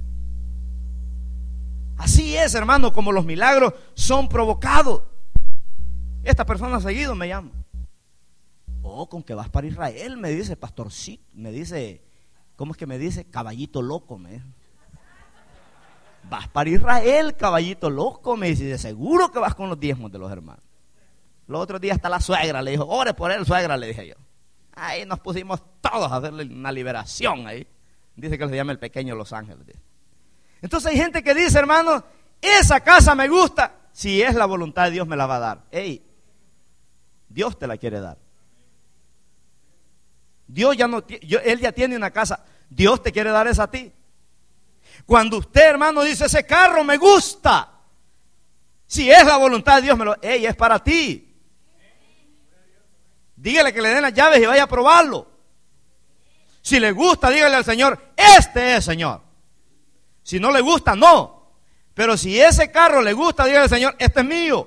Así es, hermano, como los milagros son provocados. Esta persona seguido me llama. Oh, con que vas para Israel, me dice pastorcito, me dice, ¿cómo es que me dice? Caballito loco, me dice. Vas para Israel, caballito loco, me dice, de seguro que vas con los diezmos de los hermanos. Los otros días hasta la suegra le dijo, ore por él, suegra, le dije yo. Ahí nos pusimos todos a hacerle una liberación ahí. Dice que se llama el pequeño Los Ángeles. Entonces hay gente que dice, hermano, esa casa me gusta. Si es la voluntad de Dios me la va a dar. Ey, Dios te la quiere dar. Dios ya no, yo, Él ya tiene una casa. Dios te quiere dar esa a ti. Cuando usted, hermano, dice, ese carro me gusta. Si es la voluntad de Dios, me lo, ey, es para ti. Dígale que le den las llaves y vaya a probarlo. Si le gusta, dígale al Señor, este es, Señor. Si no le gusta, no. Pero si ese carro le gusta, dígale al Señor, este es mío.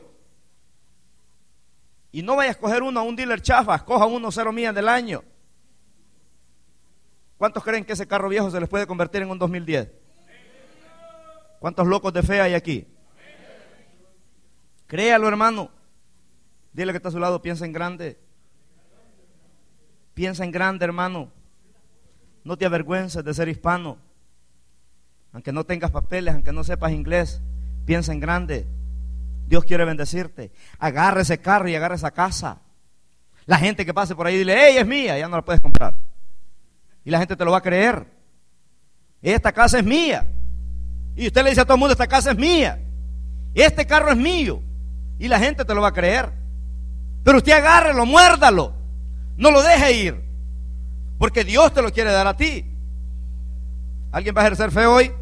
Y no vaya a escoger uno a un dealer chafa, escoja uno cero millas del año. ¿Cuántos creen que ese carro viejo se les puede convertir en un dos mil diez? ¿Cuántos locos de fe hay aquí? Créalo, hermano. Dile que está a su lado, piensa en grande. Piensa en grande, hermano. No te avergüences de ser hispano. Aunque no tengas papeles, aunque no sepas inglés, piensa en grande. Dios quiere bendecirte. Agarra ese carro y agarra esa casa. La gente que pase por ahí, dile, hey, es mía, ya no la puedes comprar. Y la gente te lo va a creer. Esta casa es mía. Y usted le dice a todo el mundo, esta casa es mía. Este carro es mío. Y la gente te lo va a creer. Pero usted agárrelo, muérdalo. No lo deje ir. Porque Dios te lo quiere dar a ti. ¿Alguien va a ejercer fe hoy?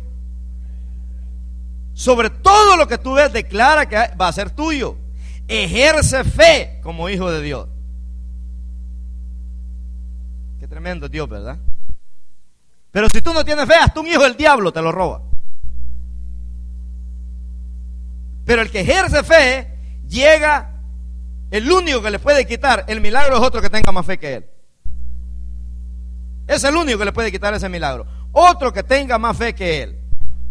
Sobre todo lo que tú ves, declara que va a ser tuyo. Ejerce fe como hijo de Dios. ¿Qué, tremendo Dios, ¿verdad? Pero si tú no tienes fe, hasta un hijo del diablo te lo roba. Pero el que ejerce fe, llega, el único que le puede quitar el milagro es otro que tenga más fe que él. Es el único que le puede quitar ese milagro. Otro que tenga más fe que él.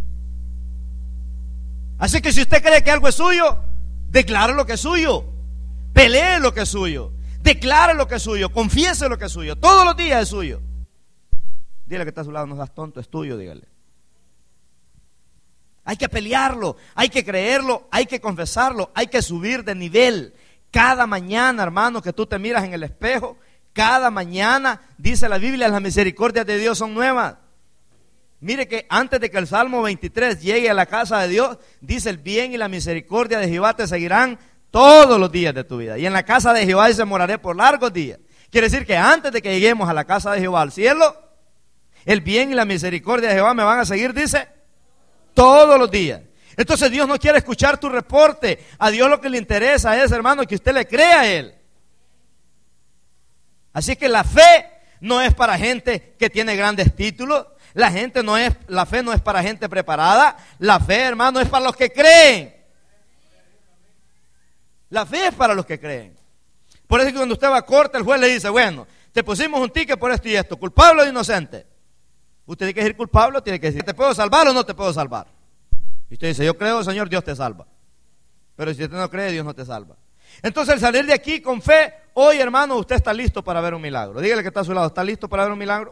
Así que si usted cree que algo es suyo, declare lo que es suyo. Pelee lo que es suyo. Declare lo que es suyo. Confiese lo que es suyo. Todos los días es suyo. Dile que está a su lado, no seas tonto, es tuyo, dígale. Hay que pelearlo, hay que creerlo, hay que confesarlo, hay que subir de nivel. Cada mañana, hermano, que tú te miras en el espejo, cada mañana, dice la Biblia, las misericordias de Dios son nuevas. Mire que antes de que el Salmo veintitrés llegue a la casa de Dios, dice: el bien y la misericordia de Jehová te seguirán todos los días de tu vida. Y en la casa de Jehová dice: moraré por largos días. Quiere decir que antes de que lleguemos a la casa de Jehová, al cielo, el bien y la misericordia de Jehová me van a seguir, dice, todos los días. Entonces Dios no quiere escuchar tu reporte. A Dios lo que le interesa es, hermano, que usted le crea a Él. Así que la fe no es para gente que tiene grandes títulos. La gente no es, la fe no es para gente preparada. La fe, hermano, es para los que creen. La fe es para los que creen. Por eso que cuando usted va a corte, el juez le dice: bueno, te pusimos un ticket por esto y esto, culpable o inocente. Usted tiene que decir culpable o tiene que decir: ¿te puedo salvar o no te puedo salvar? Y usted dice: yo creo, Señor, Dios te salva. Pero si usted no cree, Dios no te salva. Entonces, el salir de aquí con fe, hoy, hermano, usted está listo para ver un milagro. Dígale que está a su lado: ¿está listo para ver un milagro?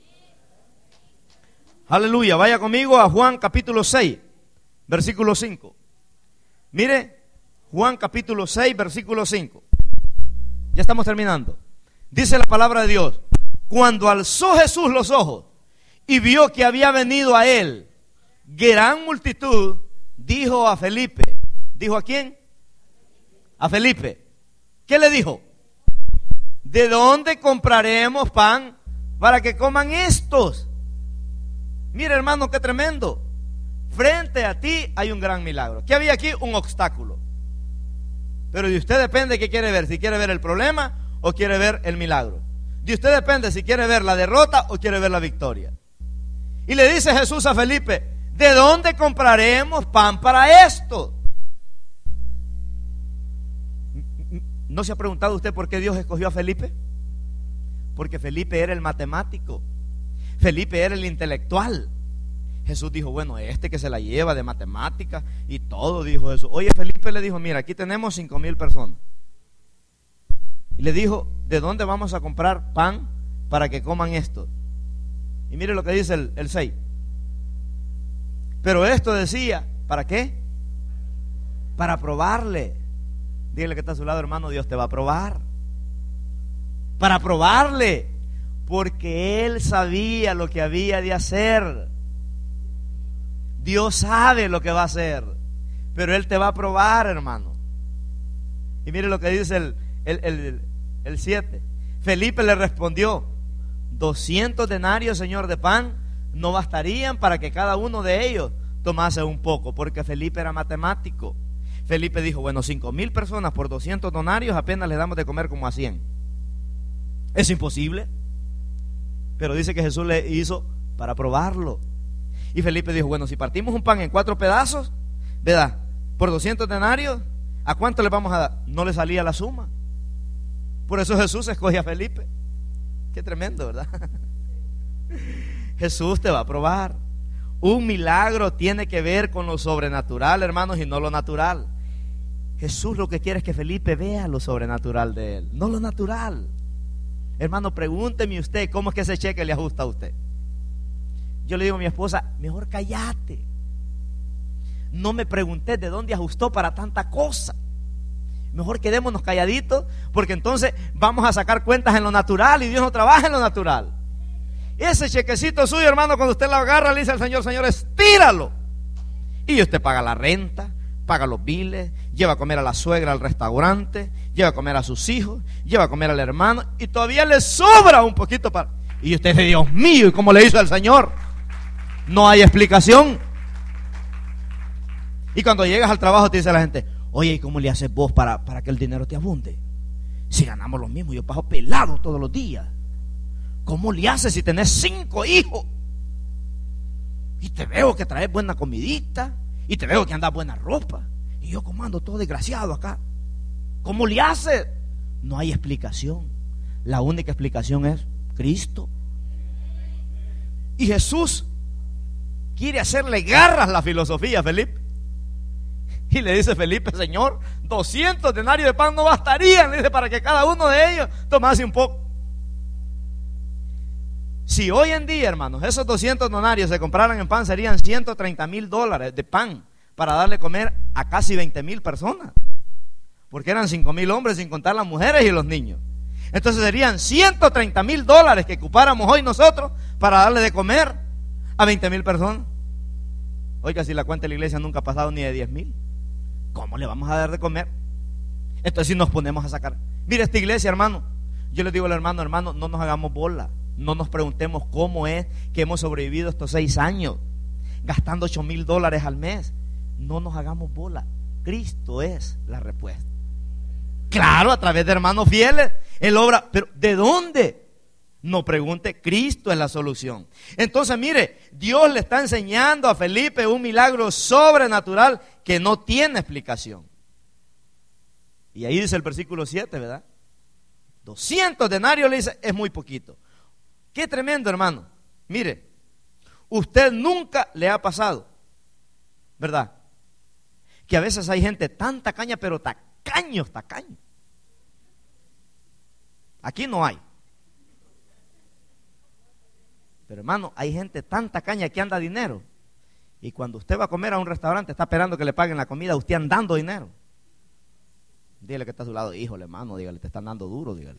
Aleluya. Vaya conmigo a Juan capítulo seis, versículo cinco. Mire, Juan capítulo seis, versículo cinco. Ya estamos terminando. Dice la palabra de Dios: cuando alzó Jesús los ojos y vio que había venido a él gran multitud, dijo a Felipe. ¿Dijo a quién? A Felipe. ¿Qué le dijo? ¿De dónde compraremos pan para que coman estos? Mira, hermano, qué tremendo. Frente a ti hay un gran milagro. ¿Qué había aquí? Un obstáculo. Pero de usted depende qué quiere ver. Si quiere ver el problema o quiere ver el milagro. De usted depende si quiere ver la derrota o quiere ver la victoria. Y le dice Jesús a Felipe: ¿de dónde compraremos pan para esto? ¿No se ha preguntado usted por qué Dios escogió a Felipe? Porque Felipe era el matemático. Felipe era el intelectual. Jesús dijo: bueno, este que se la lleva de matemática y todo, dijo Jesús. Oye, Felipe le dijo: mira, aquí tenemos cinco mil personas. Y le dijo: ¿de dónde vamos a comprar pan para que coman esto? Y mire lo que dice el, el seis. Pero esto decía, ¿para qué? Para probarle. Dígale que está a su lado: hermano, Dios te va a probar. Para probarle. Porque Él sabía lo que había de hacer. Dios sabe lo que va a hacer. Pero Él te va a probar, hermano. Y mire lo que dice el el, el, el siete. Felipe le respondió: doscientos denarios, Señor, de pan no bastarían para que cada uno de ellos tomase un poco. Porque Felipe era matemático. Felipe dijo: bueno, cinco mil personas por doscientos denarios apenas les damos de comer como a cien. Es imposible. Pero dice que Jesús le hizo para probarlo. Y Felipe dijo: bueno, si partimos un pan en cuatro pedazos, ¿verdad? Por doscientos denarios, ¿a cuánto le vamos a dar? No le salía la suma. Por eso Jesús escoge a Felipe. Qué tremendo, ¿verdad? Jesús te va a probar. Un milagro tiene que ver con lo sobrenatural, hermanos, y no lo natural. Jesús lo que quiere es que Felipe vea lo sobrenatural de él, no lo natural. Hermano, pregúnteme usted cómo es que ese cheque le ajusta a usted. Yo le digo a mi esposa: mejor cállate. No me pregunté de dónde ajustó para tanta cosa. Mejor quedémonos calladitos, porque entonces vamos a sacar cuentas en lo natural y Dios no trabaja en lo natural. Ese chequecito suyo, hermano, cuando usted lo agarra, le dice al Señor: Señor, estíralo. Y usted paga la renta, paga los biles, lleva a comer a la suegra al restaurante, lleva a comer a sus hijos, lleva a comer al hermano, y todavía le sobra un poquito para... Y usted dice: Dios mío, ¿y cómo le hizo al Señor? No hay explicación. Y cuando llegas al trabajo te dice la gente: oye, ¿y cómo le haces vos para, para que el dinero te abunde? Si ganamos lo mismo, yo pago pelado todos los días. ¿cómo le haces si tenés cinco hijos? Y te veo que traes buena comidita, y te veo que andas buena ropa, y yo como ando todo desgraciado acá. ¿Cómo le haces? No hay explicación. La única explicación es Cristo. Y Jesús quiere hacerle garras la filosofía a Felipe. Y le dice Felipe: Señor, doscientos denarios de pan no bastarían, le dice, para que cada uno de ellos tomase un poco. Si hoy en día, hermanos, esos doscientos denarios se compraran en pan, serían ciento treinta mil dólares de pan para darle comer a casi veinte mil personas, porque eran cinco mil hombres sin contar las mujeres y los niños. Entonces serían ciento treinta mil dólares que ocupáramos hoy nosotros para darle de comer a veinte mil personas. Oiga, si la cuenta de la iglesia nunca ha pasado ni de diez mil, ¿cómo le vamos a dar de comer? Entonces si nos ponemos a sacar, mire esta iglesia, hermano, yo les digo al hermano, hermano, no nos hagamos bola, no nos preguntemos cómo es que hemos sobrevivido estos seis años gastando ocho mil dólares al mes. No nos hagamos bola, Cristo es la respuesta. Claro, a través de hermanos fieles Él obra, pero ¿de dónde? No pregunte, Cristo es la solución. Entonces mire, Dios le está enseñando a Felipe un milagro sobrenatural que no tiene explicación. Y ahí dice el versículo siete, ¿verdad? doscientos denarios, le dice, es muy poquito. Qué tremendo, hermano. Mire, usted nunca le ha pasado, ¿verdad? Que a veces hay gente tan tacaña, pero tacaños, tacaños. Aquí no hay. Pero hermano, hay gente tan tacaña que anda dinero. Y cuando usted va a comer a un restaurante, está esperando que le paguen la comida, usted andando dinero. Dígale que está a su lado, híjole, hermano, dígale, te están dando duro, dígale.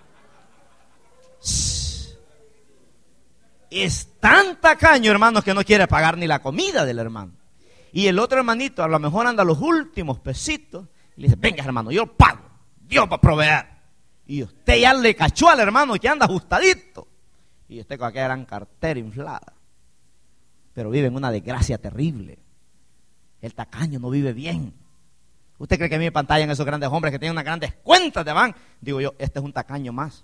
Es tan tacaño, hermano, que no quiere pagar ni la comida del hermano. Y el otro hermanito a lo mejor anda los últimos pesitos y le dice, venga hermano, yo pago, Dios va a proveer. Y usted ya le cachó al hermano que anda ajustadito. Y usted con aquella gran cartera inflada. Pero vive en una desgracia terrible. El tacaño no vive bien. ¿Usted cree que a mí me pantallan esos grandes hombres que tienen unas grandes cuentas de banco? Digo yo, este es un tacaño más.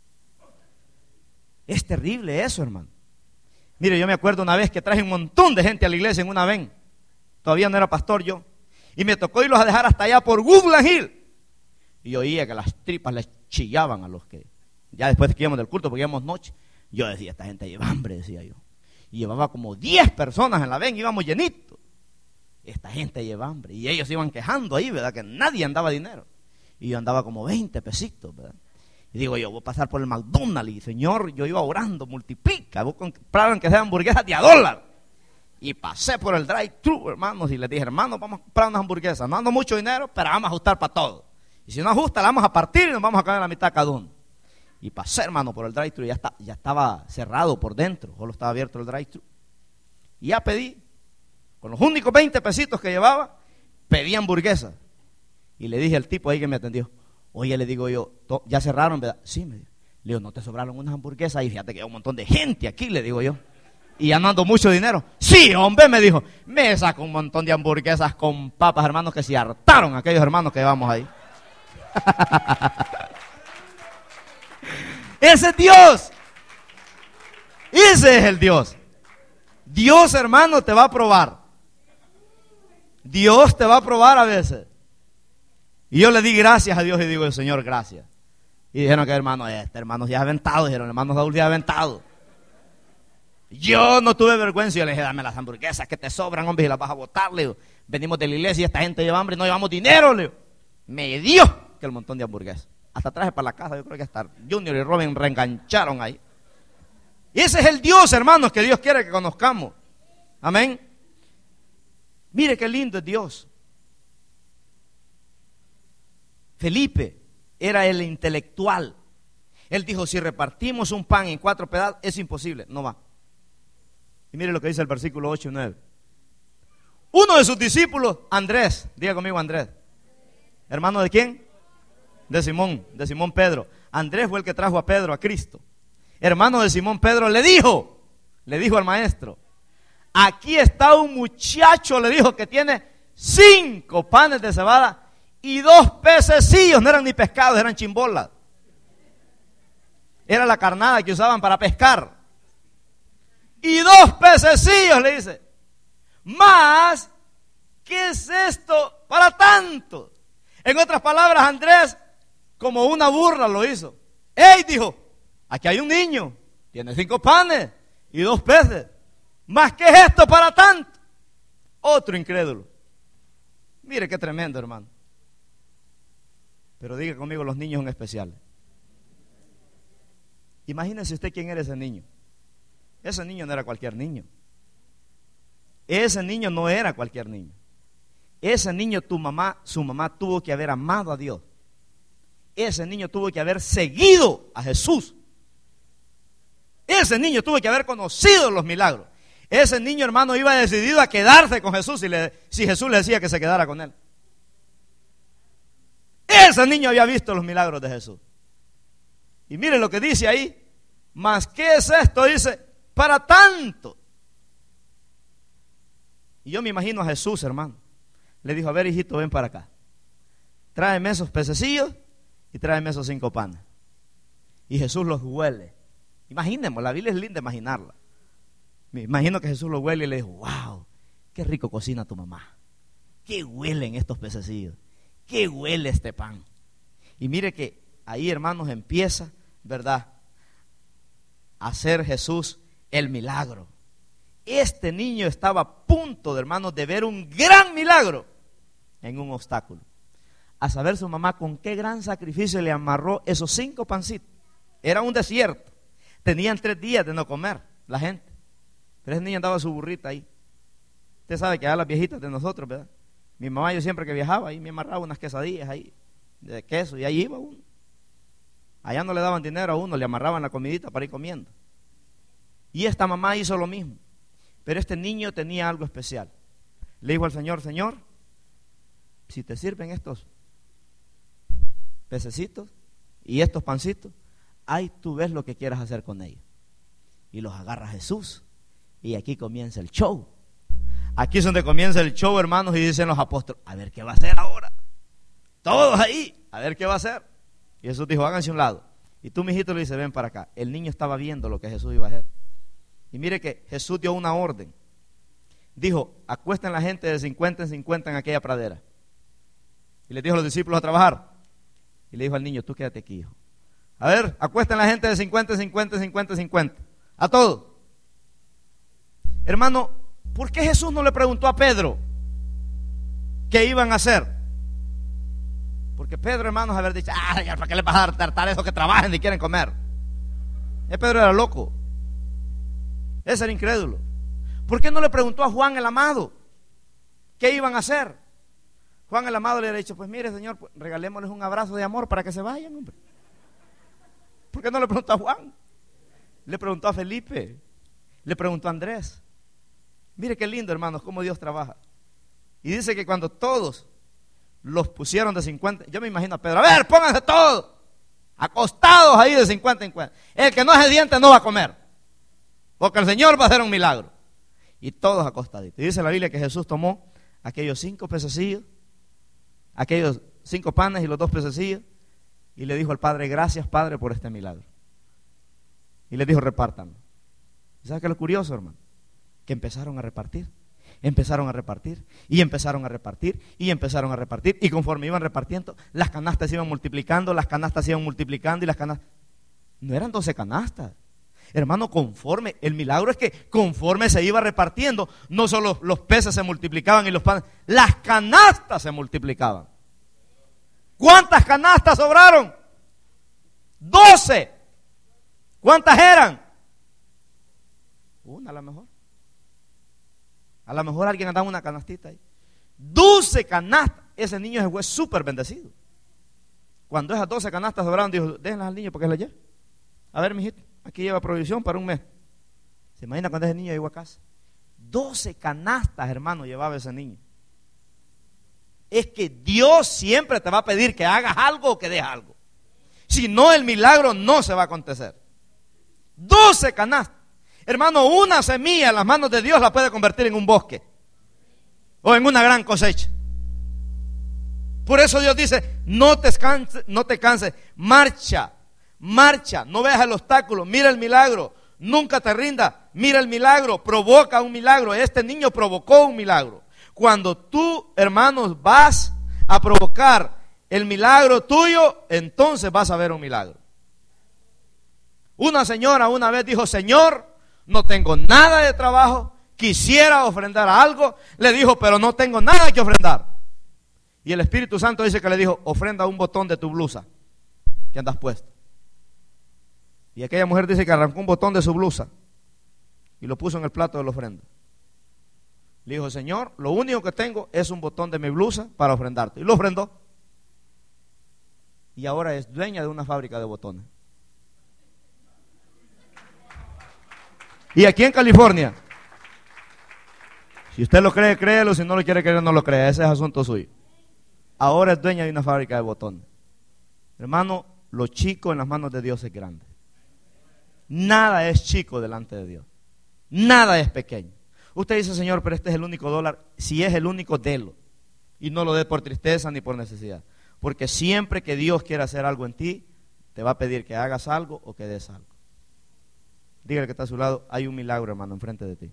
Es terrible eso, hermano. Mire, yo me acuerdo una vez que traje un montón de gente a la iglesia en una ven. Todavía no era pastor yo. Y me tocó irlos a dejar hasta allá por Woodland Hill. Y oía que las tripas les chillaban a los que, ya después de que íbamos del culto, porque íbamos noche. Yo decía, esta gente lleva hambre, decía yo. Y llevaba como diez personas en la ven, íbamos llenitos. Esta gente lleva hambre. Y ellos iban quejando ahí, ¿verdad? Que nadie andaba dinero. Y yo andaba como veinte pesitos, ¿verdad? Y digo yo, voy a pasar por el McDonald's. Y Señor, yo iba orando, multiplica. Voy a comprar aunque sean hamburguesas de a dólar. Y pasé por el drive-thru, hermanos, y les dije, hermanos, vamos a comprar unas hamburguesas. No ando mucho dinero, pero vamos a ajustar para todo. Y si no ajusta, la vamos a partir y nos vamos a caer la mitad cada uno. Y pasé, hermano, por el drive-thru. Ya, está, ya estaba cerrado por dentro, solo estaba abierto el drive-thru. Y ya pedí, con los únicos veinte pesitos que llevaba, pedí hamburguesas. Y le dije al tipo ahí que me atendió, oye, le digo yo, ¿ya cerraron, verdad? Sí, me dijo. Le digo, ¿no te sobraron unas hamburguesas? Y fíjate que hay un montón de gente aquí, le digo yo. Y ya no ando mucho dinero. Sí, hombre, me dijo, me sacó un montón de hamburguesas con papas, hermanos, que se hartaron aquellos hermanos que llevamos ahí. Ese es Dios. Ese es el Dios. Dios, hermano, te va a probar. Dios te va a probar a veces. Y yo le di gracias a Dios y digo, Señor, gracias. Y dijeron que hermano, este hermano ya ha aventado. Dijeron, hermano Saúl ya ha aventado. Yo no tuve vergüenza. Yo le dije, dame las hamburguesas que te sobran, hombre, y las vas a botar. Le digo, venimos de la iglesia y esta gente lleva hambre y no llevamos dinero. Le digo, me dio que el montón de hamburguesas. Hasta traje para la casa, yo creo que hasta Junior y Robin reengancharon ahí. Y ese es el Dios, hermanos, que Dios quiere que conozcamos. Amén. Mire qué lindo es Dios. Felipe era el intelectual. Él dijo, si repartimos un pan en cuatro pedazos, es imposible, no va. Y mire lo que dice el versículo ocho y nueve. Uno de sus discípulos, Andrés, diga conmigo Andrés. ¿Hermano de quién? De Simón, de Simón Pedro. Andrés fue el que trajo a Pedro a Cristo. Hermano de Simón Pedro le dijo, le dijo al maestro, aquí está un muchacho, le dijo, que tiene cinco panes de cebada y dos pececillos, no eran ni pescados, eran chimbolas. Era la carnada que usaban para pescar. Y dos pececillos, le dice. Más, ¿qué es esto para tanto? En otras palabras, Andrés, como una burla lo hizo. ¡Ey! Dijo, aquí hay un niño, tiene cinco panes y dos peces. ¿Más qué es esto para tanto? Otro incrédulo. Mire qué tremendo, hermano. Pero diga conmigo, los niños son especiales. Imagínese usted quién era ese niño. Ese niño no era cualquier niño. Ese niño no era cualquier niño. Ese niño, tu mamá, su mamá tuvo que haber amado a Dios. Ese niño tuvo que haber seguido a Jesús. Ese niño tuvo que haber conocido los milagros. Ese niño, hermano, iba decidido a quedarse con Jesús si, le, si Jesús le decía que se quedara con él. Ese niño había visto los milagros de Jesús. Y mire lo que dice ahí. ¿Mas qué es esto? Dice, para tanto. Y yo me imagino a Jesús, hermano. Le dijo, a ver, hijito, ven para acá. Tráeme esos pececillos y tráeme esos cinco panes. Y Jesús los huele. Imaginemos, la Biblia es linda imaginarla. Me imagino que Jesús los huele y le dijo, wow, qué rico cocina tu mamá. Qué huelen estos pececillos. Qué huele este pan. Y mire que ahí, hermanos, empieza, ¿verdad?, a hacer Jesús el milagro. Este niño estaba a punto, de, hermanos, de ver un gran milagro en un obstáculo. A saber su mamá con qué gran sacrificio le amarró esos cinco pancitos. Era un desierto. Tenían tres días de no comer la gente. Pero ese niño andaba su burrita ahí. Usted sabe que a las viejitas de nosotros, ¿verdad? Mi mamá, yo siempre que viajaba ahí me amarraba unas quesadillas ahí de queso y ahí iba uno. Allá no le daban dinero a uno, le amarraban la comidita para ir comiendo. Y esta mamá hizo lo mismo. Pero este niño tenía algo especial. Le dijo al Señor, Señor, si te sirven estos pececitos y estos pancitos, ahí tú ves lo que quieras hacer con ellos. Y los agarra Jesús. Y aquí comienza el show. Aquí es donde comienza el show, hermanos, y dicen los apóstoles, a ver qué va a hacer ahora. Todos ahí, a ver qué va a hacer. Y Jesús dijo, háganse a un lado. Y tú, mijito, le dice, ven para acá. El niño estaba viendo lo que Jesús iba a hacer. Y mire que Jesús dio una orden. Dijo, acuesten la gente de cincuenta en cincuenta en aquella pradera. Y le dijo a los discípulos a trabajar. Y le dijo al niño, tú quédate aquí, hijo. A ver, acuesten la gente de cincuenta en cincuenta, cincuenta en cincuenta. A todos. Hermano, ¿por qué Jesús no le preguntó a Pedro qué iban a hacer? Porque Pedro, hermanos, haber dicho, ah, ¿para qué le vas a tratar a esos que trabajan y quieren comer? Eh, Pedro era loco. Ese era incrédulo. ¿Por qué no le preguntó a Juan el amado qué iban a hacer? Juan el amado le había dicho, pues mire, Señor, pues, regalémosles un abrazo de amor para que se vayan, hombre. ¿Por qué no le preguntó a Juan? Le preguntó a Felipe. Le preguntó a Andrés. Mire qué lindo, hermanos, cómo Dios trabaja. Y dice que cuando todos los pusieron de cincuenta, yo me imagino a Pedro, a ver, pónganse todos acostados ahí de cincuenta en cincuenta. El que no es diente no va a comer, porque el Señor va a hacer un milagro. Y todos acostaditos. Y dice la Biblia que Jesús tomó aquellos cinco pececillos, aquellos cinco panes y los dos pececillos, y le dijo al Padre, gracias, Padre, por este milagro. Y le dijo, repártanlo. ¿Sabes qué es lo curioso, hermano? Que empezaron a repartir, empezaron a repartir, y empezaron a repartir, y empezaron a repartir, y conforme iban repartiendo, las canastas se iban multiplicando, las canastas se iban multiplicando, y las canastas, no eran doce canastas, hermano, conforme, el milagro es que conforme se iba repartiendo, no solo los peces se multiplicaban y los panes, las canastas se multiplicaban. ¿Cuántas canastas sobraron? Doce. ¿Cuántas eran? Una a lo mejor. A lo mejor alguien andaba una canastita ahí. Doce canastas. Ese niño fue súper bendecido. Cuando esas doce canastas sobraron, dijo, déjenlas al niño porque las lleve. A ver, mijito, aquí lleva provisión para un mes. ¿Se imagina cuando ese niño llegó a casa? Doce canastas, hermano, llevaba ese niño. Es que Dios siempre te va a pedir que hagas algo o que des algo. Si no, el milagro no se va a acontecer. Doce canastas. Hermano, una semilla en las manos de Dios la puede convertir en un bosque o en una gran cosecha. Por eso Dios dice, no te canses, no te canses, marcha, Marcha, no veas el obstáculo, mira el milagro. Nunca te rinda, mira el milagro, provoca un milagro. Este niño provocó un milagro. Cuando tú, hermanos, vas a provocar el milagro tuyo, entonces vas a ver un milagro. Una señora una vez dijo: Señor, no tengo nada de trabajo, quisiera ofrendar algo. Le dijo: pero no tengo nada que ofrendar. Y el Espíritu Santo dice que le dijo: ofrenda un botón de tu blusa que andas puesto. Y aquella mujer dice que arrancó un botón de su blusa y lo puso en el plato de la ofrenda. Le dijo: Señor, lo único que tengo es un botón de mi blusa para ofrendarte. Y lo ofrendó. Y ahora es dueña de una fábrica de botones. Y aquí en California, si usted lo cree, créelo. Si no lo quiere creer, no lo cree. Ese es asunto suyo. Ahora es dueña de una fábrica de botones. Hermano, lo chico en las manos de Dios es grande. Nada es chico delante de Dios. Nada es pequeño. Usted dice: Señor, pero este es el único dólar. Si es el único, délo. Y no lo dé por tristeza ni por necesidad. Porque siempre que Dios quiera hacer algo en ti, te va a pedir que hagas algo o que des algo. Dígale que está a su lado: hay un milagro, hermano, enfrente de ti.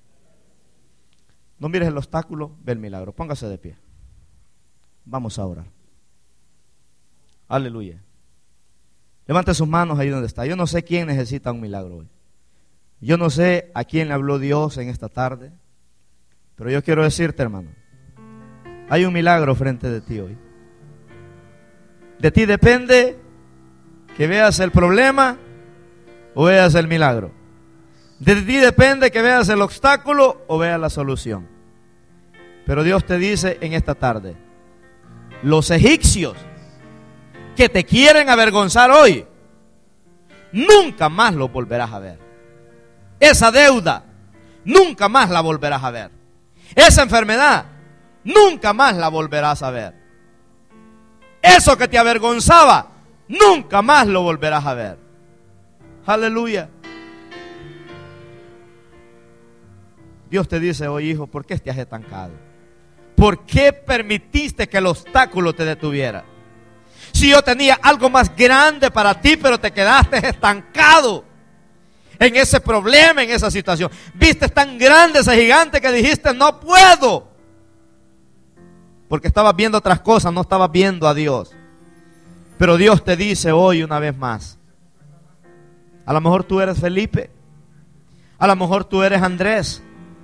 No mires el obstáculo, ve el milagro. Póngase de pie. Vamos a orar. Aleluya. Levante sus manos ahí donde está. Yo no sé quién necesita un milagro hoy. Yo no sé a quién le habló Dios en esta tarde. Pero yo quiero decirte, hermano, hay un milagro frente de ti hoy. De ti depende que veas el problema o veas el milagro. De ti depende que veas el obstáculo o veas la solución. Pero Dios te dice en esta tarde: los egipcios que te quieren avergonzar hoy, nunca más los volverás a ver. Esa deuda, nunca más la volverás a ver. Esa enfermedad, nunca más la volverás a ver. Eso que te avergonzaba, nunca más lo volverás a ver. Aleluya. Dios te dice hoy: hijo, ¿por qué estás estancado? ¿Por qué permitiste que el obstáculo te detuviera? Si yo tenía algo más grande para ti, pero te quedaste estancado en ese problema, en esa situación. Viste tan grande ese gigante que dijiste: no puedo. Porque estabas viendo otras cosas, no estabas viendo a Dios. Pero Dios te dice hoy una vez más: a lo mejor tú eres Felipe, a lo mejor tú eres Andrés,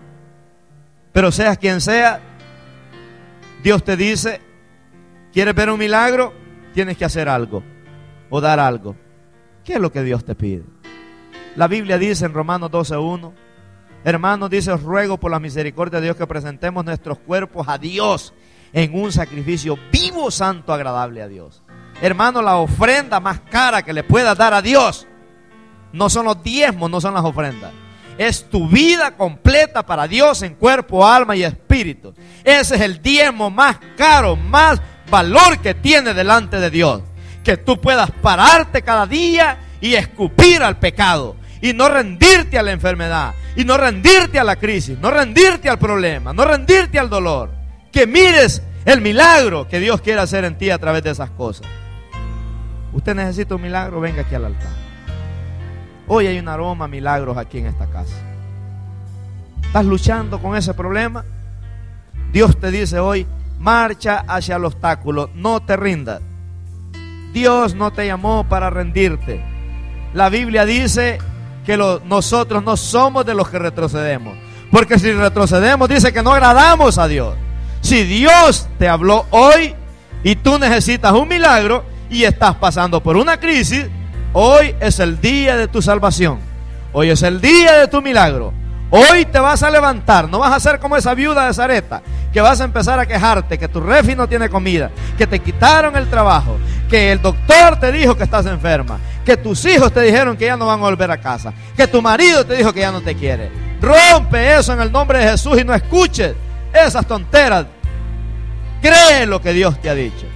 pero seas quien sea, Dios te dice: ¿quieres ver un milagro? Tienes que hacer algo o dar algo. ¿Qué es lo que Dios te pide? La Biblia dice en Romanos doce uno: hermanos, dice, os ruego por la misericordia de Dios que presentemos nuestros cuerpos a Dios en un sacrificio vivo, santo, agradable a Dios. Hermano, la ofrenda más cara que le puedas dar a Dios no son los diezmos, no son las ofrendas. Es tu vida completa para Dios en cuerpo, alma y espíritu. Ese es el diezmo más caro, más valor que tiene delante de Dios. Que tú puedas pararte cada día y escupir al pecado, y no rendirte a la enfermedad, y no rendirte a la crisis, no rendirte al problema, no rendirte al dolor. Que mires el milagro que Dios quiere hacer en ti a través de esas cosas. Usted necesita un milagro, venga aquí al altar. Hoy hay un aroma a milagros aquí en esta casa. ¿Estás luchando con ese problema? Dios te dice hoy: marcha hacia el obstáculo, no te rindas. Dios no te llamó para rendirte. La Biblia dice que lo, nosotros no somos de los que retrocedemos, porque si retrocedemos dice que no agradamos a Dios. Si Dios te habló hoy y tú necesitas un milagro y estás pasando por una crisis, hoy es el día de tu salvación. Hoy es el día de tu milagro. Hoy te vas a levantar. No vas a ser como esa viuda de Zareta, que vas a empezar a quejarte que tu refri no tiene comida, que te quitaron el trabajo, que el doctor te dijo que estás enferma, que tus hijos te dijeron que ya no van a volver a casa, que tu marido te dijo que ya no te quiere. Rompe eso en el nombre de Jesús y no escuches esas tonteras. Cree lo que Dios te ha dicho.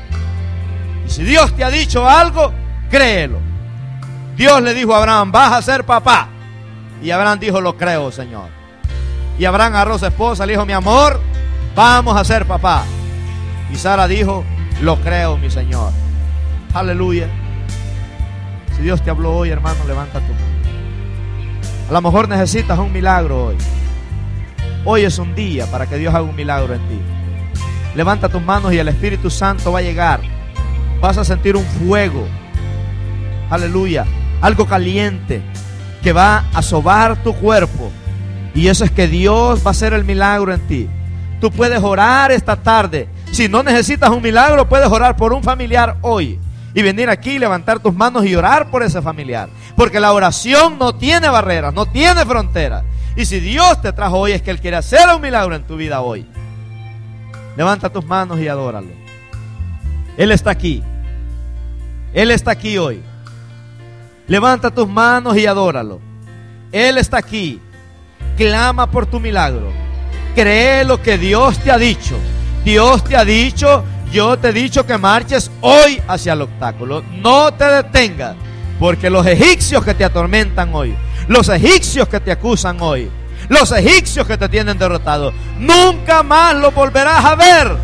Y si Dios te ha dicho algo, créelo. Dios le dijo a Abraham: vas a ser papá. Y Abraham dijo: lo creo, Señor. Y Abraham agarró a su esposa, le dijo: mi amor, vamos a ser papá. Y Sara dijo: lo creo, mi Señor. Aleluya. Si Dios te habló hoy, hermano, levanta tu mano. A lo mejor necesitas un milagro hoy. Hoy es un día para que Dios haga un milagro en ti. Levanta tus manos y el Espíritu Santo va a llegar. Vas a sentir un fuego. Aleluya. Algo caliente que va a sobar tu cuerpo. Y eso es que Dios va a hacer el milagro en ti. Tú puedes orar esta tarde. Si no necesitas un milagro, puedes orar por un familiar hoy. Y venir aquí, levantar tus manos y orar por ese familiar. Porque la oración no tiene barreras, no tiene fronteras. Y si Dios te trajo hoy, es que Él quiere hacer un milagro en tu vida hoy. Levanta tus manos y adóralo. Él está aquí. Él está aquí hoy. Levanta tus manos y adóralo. Él está aquí. Clama por tu milagro. Cree lo que Dios te ha dicho. Dios te ha dicho, yo te he dicho que marches hoy hacia el obstáculo. No te detengas, porque los egipcios que te atormentan hoy, los egipcios que te acusan hoy, los egipcios que te tienen derrotado, nunca más los volverás a ver.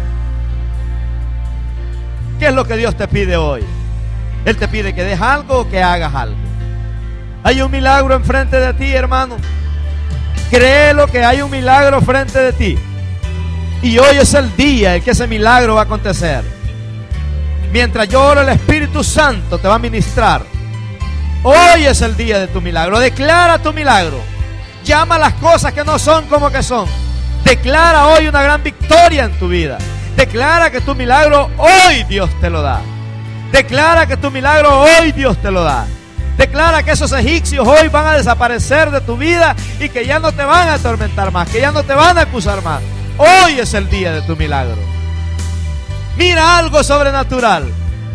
¿Qué es lo que Dios te pide hoy? Él te pide que des algo o que hagas algo. Hay un milagro enfrente de ti, hermano. Créelo que hay un milagro frente de ti. Y hoy es el día en que ese milagro va a acontecer. Mientras yo oro, el Espíritu Santo te va a ministrar. Hoy es el día de tu milagro. Declara tu milagro. Llama las cosas que no son como que son. Declara hoy una gran victoria en tu vida. Declara que tu milagro hoy Dios te lo da. Declara que tu milagro hoy Dios te lo da. Declara que esos egipcios hoy van a desaparecer de tu vida y que ya no te van a atormentar más, que ya no te van a acusar más. Hoy es el día de tu milagro. Mira algo sobrenatural.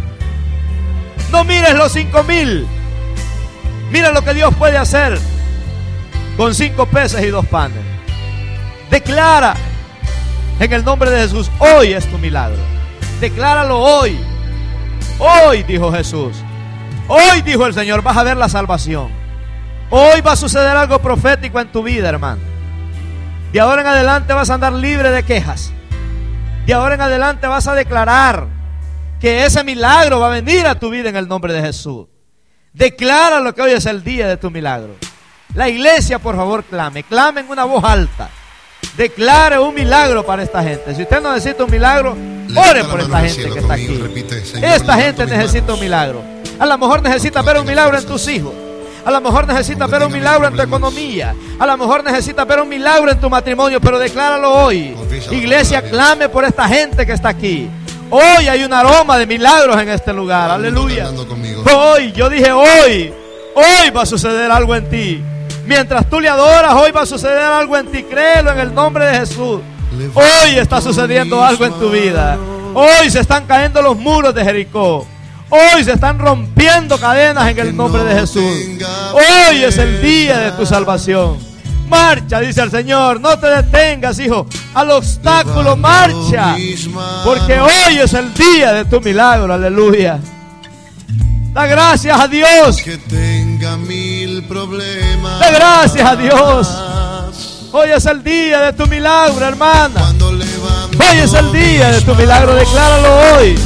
No mires los cinco mil. Mira lo que Dios puede hacer con cinco peces y dos panes. Declara en el nombre de Jesús, hoy es tu milagro. Decláralo hoy. Hoy, dijo Jesús. Hoy, dijo el Señor, vas a ver la salvación. Hoy va a suceder algo profético en tu vida, hermano. De ahora en adelante vas a andar libre de quejas. De ahora en adelante vas a declarar que ese milagro va a venir a tu vida en el nombre de Jesús. Declara lo que hoy es el día de tu milagro. La iglesia, por favor, clame. Clame en una voz alta. Declare un milagro para esta gente. Si usted no necesita un milagro, ore por esta gente que está aquí. Esta gente necesita un milagro. A lo mejor necesitas ver un milagro en tus hijos. A lo mejor necesitas ver un milagro en tu economía. A lo mejor necesitas ver un milagro en tu matrimonio. Pero decláralo hoy. Iglesia, clame por esta gente que está aquí. Hoy hay un aroma de milagros en este lugar. Aleluya. Hoy, yo dije hoy. Hoy va a suceder algo en ti. Mientras tú le adoras, hoy va a suceder algo en ti. Créelo en el nombre de Jesús. Hoy está sucediendo algo en tu vida. Hoy se están cayendo los muros de Jericó. Hoy se están rompiendo cadenas en el nombre de Jesús. Hoy es el día de tu salvación. Marcha, dice el Señor. No te detengas, hijo. Al obstáculo marcha. Porque hoy es el día de tu milagro. Aleluya. Da gracias a Dios. Da gracias a Dios. Hoy es el día de tu milagro, hermana. Hoy es el día de tu milagro. Decláralo hoy.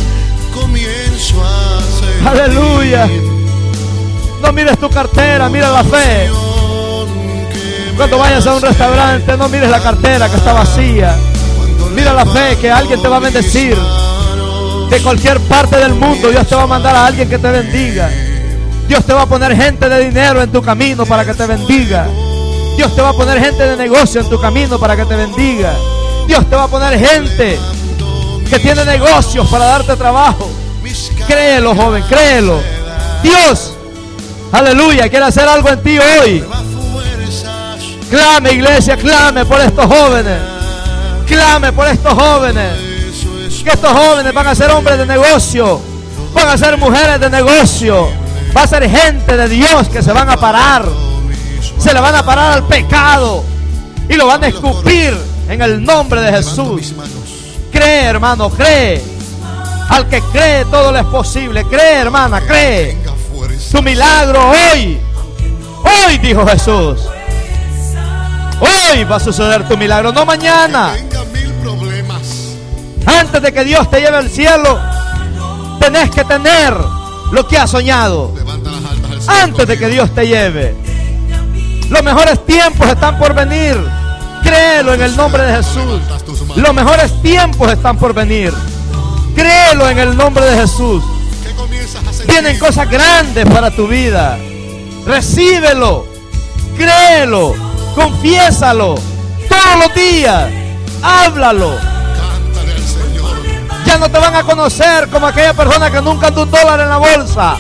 Aleluya. No mires tu cartera, mira la fe. Cuando vayas a un restaurante, no mires la cartera que está vacía. Mira la fe, que alguien te va a bendecir. De cualquier parte del mundo Dios te va a mandar a alguien que te bendiga. Dios te va a poner gente de dinero en tu camino para que te bendiga. Dios te va a poner gente de negocio en tu camino para que te bendiga. Dios te va a poner gente que tiene negocios para darte trabajo. Créelo, joven, créelo. Dios, aleluya, quiere hacer algo en ti hoy. Clame, iglesia, clame por estos jóvenes. Clame por estos jóvenes. Que estos jóvenes van a ser hombres de negocio. Van a ser mujeres de negocio. Va a ser gente de Dios que se van a parar. Se le van a parar al pecado y lo van a escupir en el nombre de Jesús. Cree, hermano, cree. Al que cree todo le es posible. Cree, hermana, cree. Tu milagro hoy. Hoy, dijo Jesús. Hoy va a suceder tu milagro, no mañana. Antes de que Dios te lleve al cielo, tenés que tener lo que has soñado. antes de que Dios te lleve. Los mejores tiempos están por venir. Créelo en el nombre de Jesús. Los mejores tiempos están por venir. Créelo en el nombre de Jesús. Vienen cosas grandes para tu vida. Recíbelo. Créelo. Confiésalo. Todos los días. Háblalo. Ya no te van a conocer como aquella persona que nunca anda un dólar en la bolsa.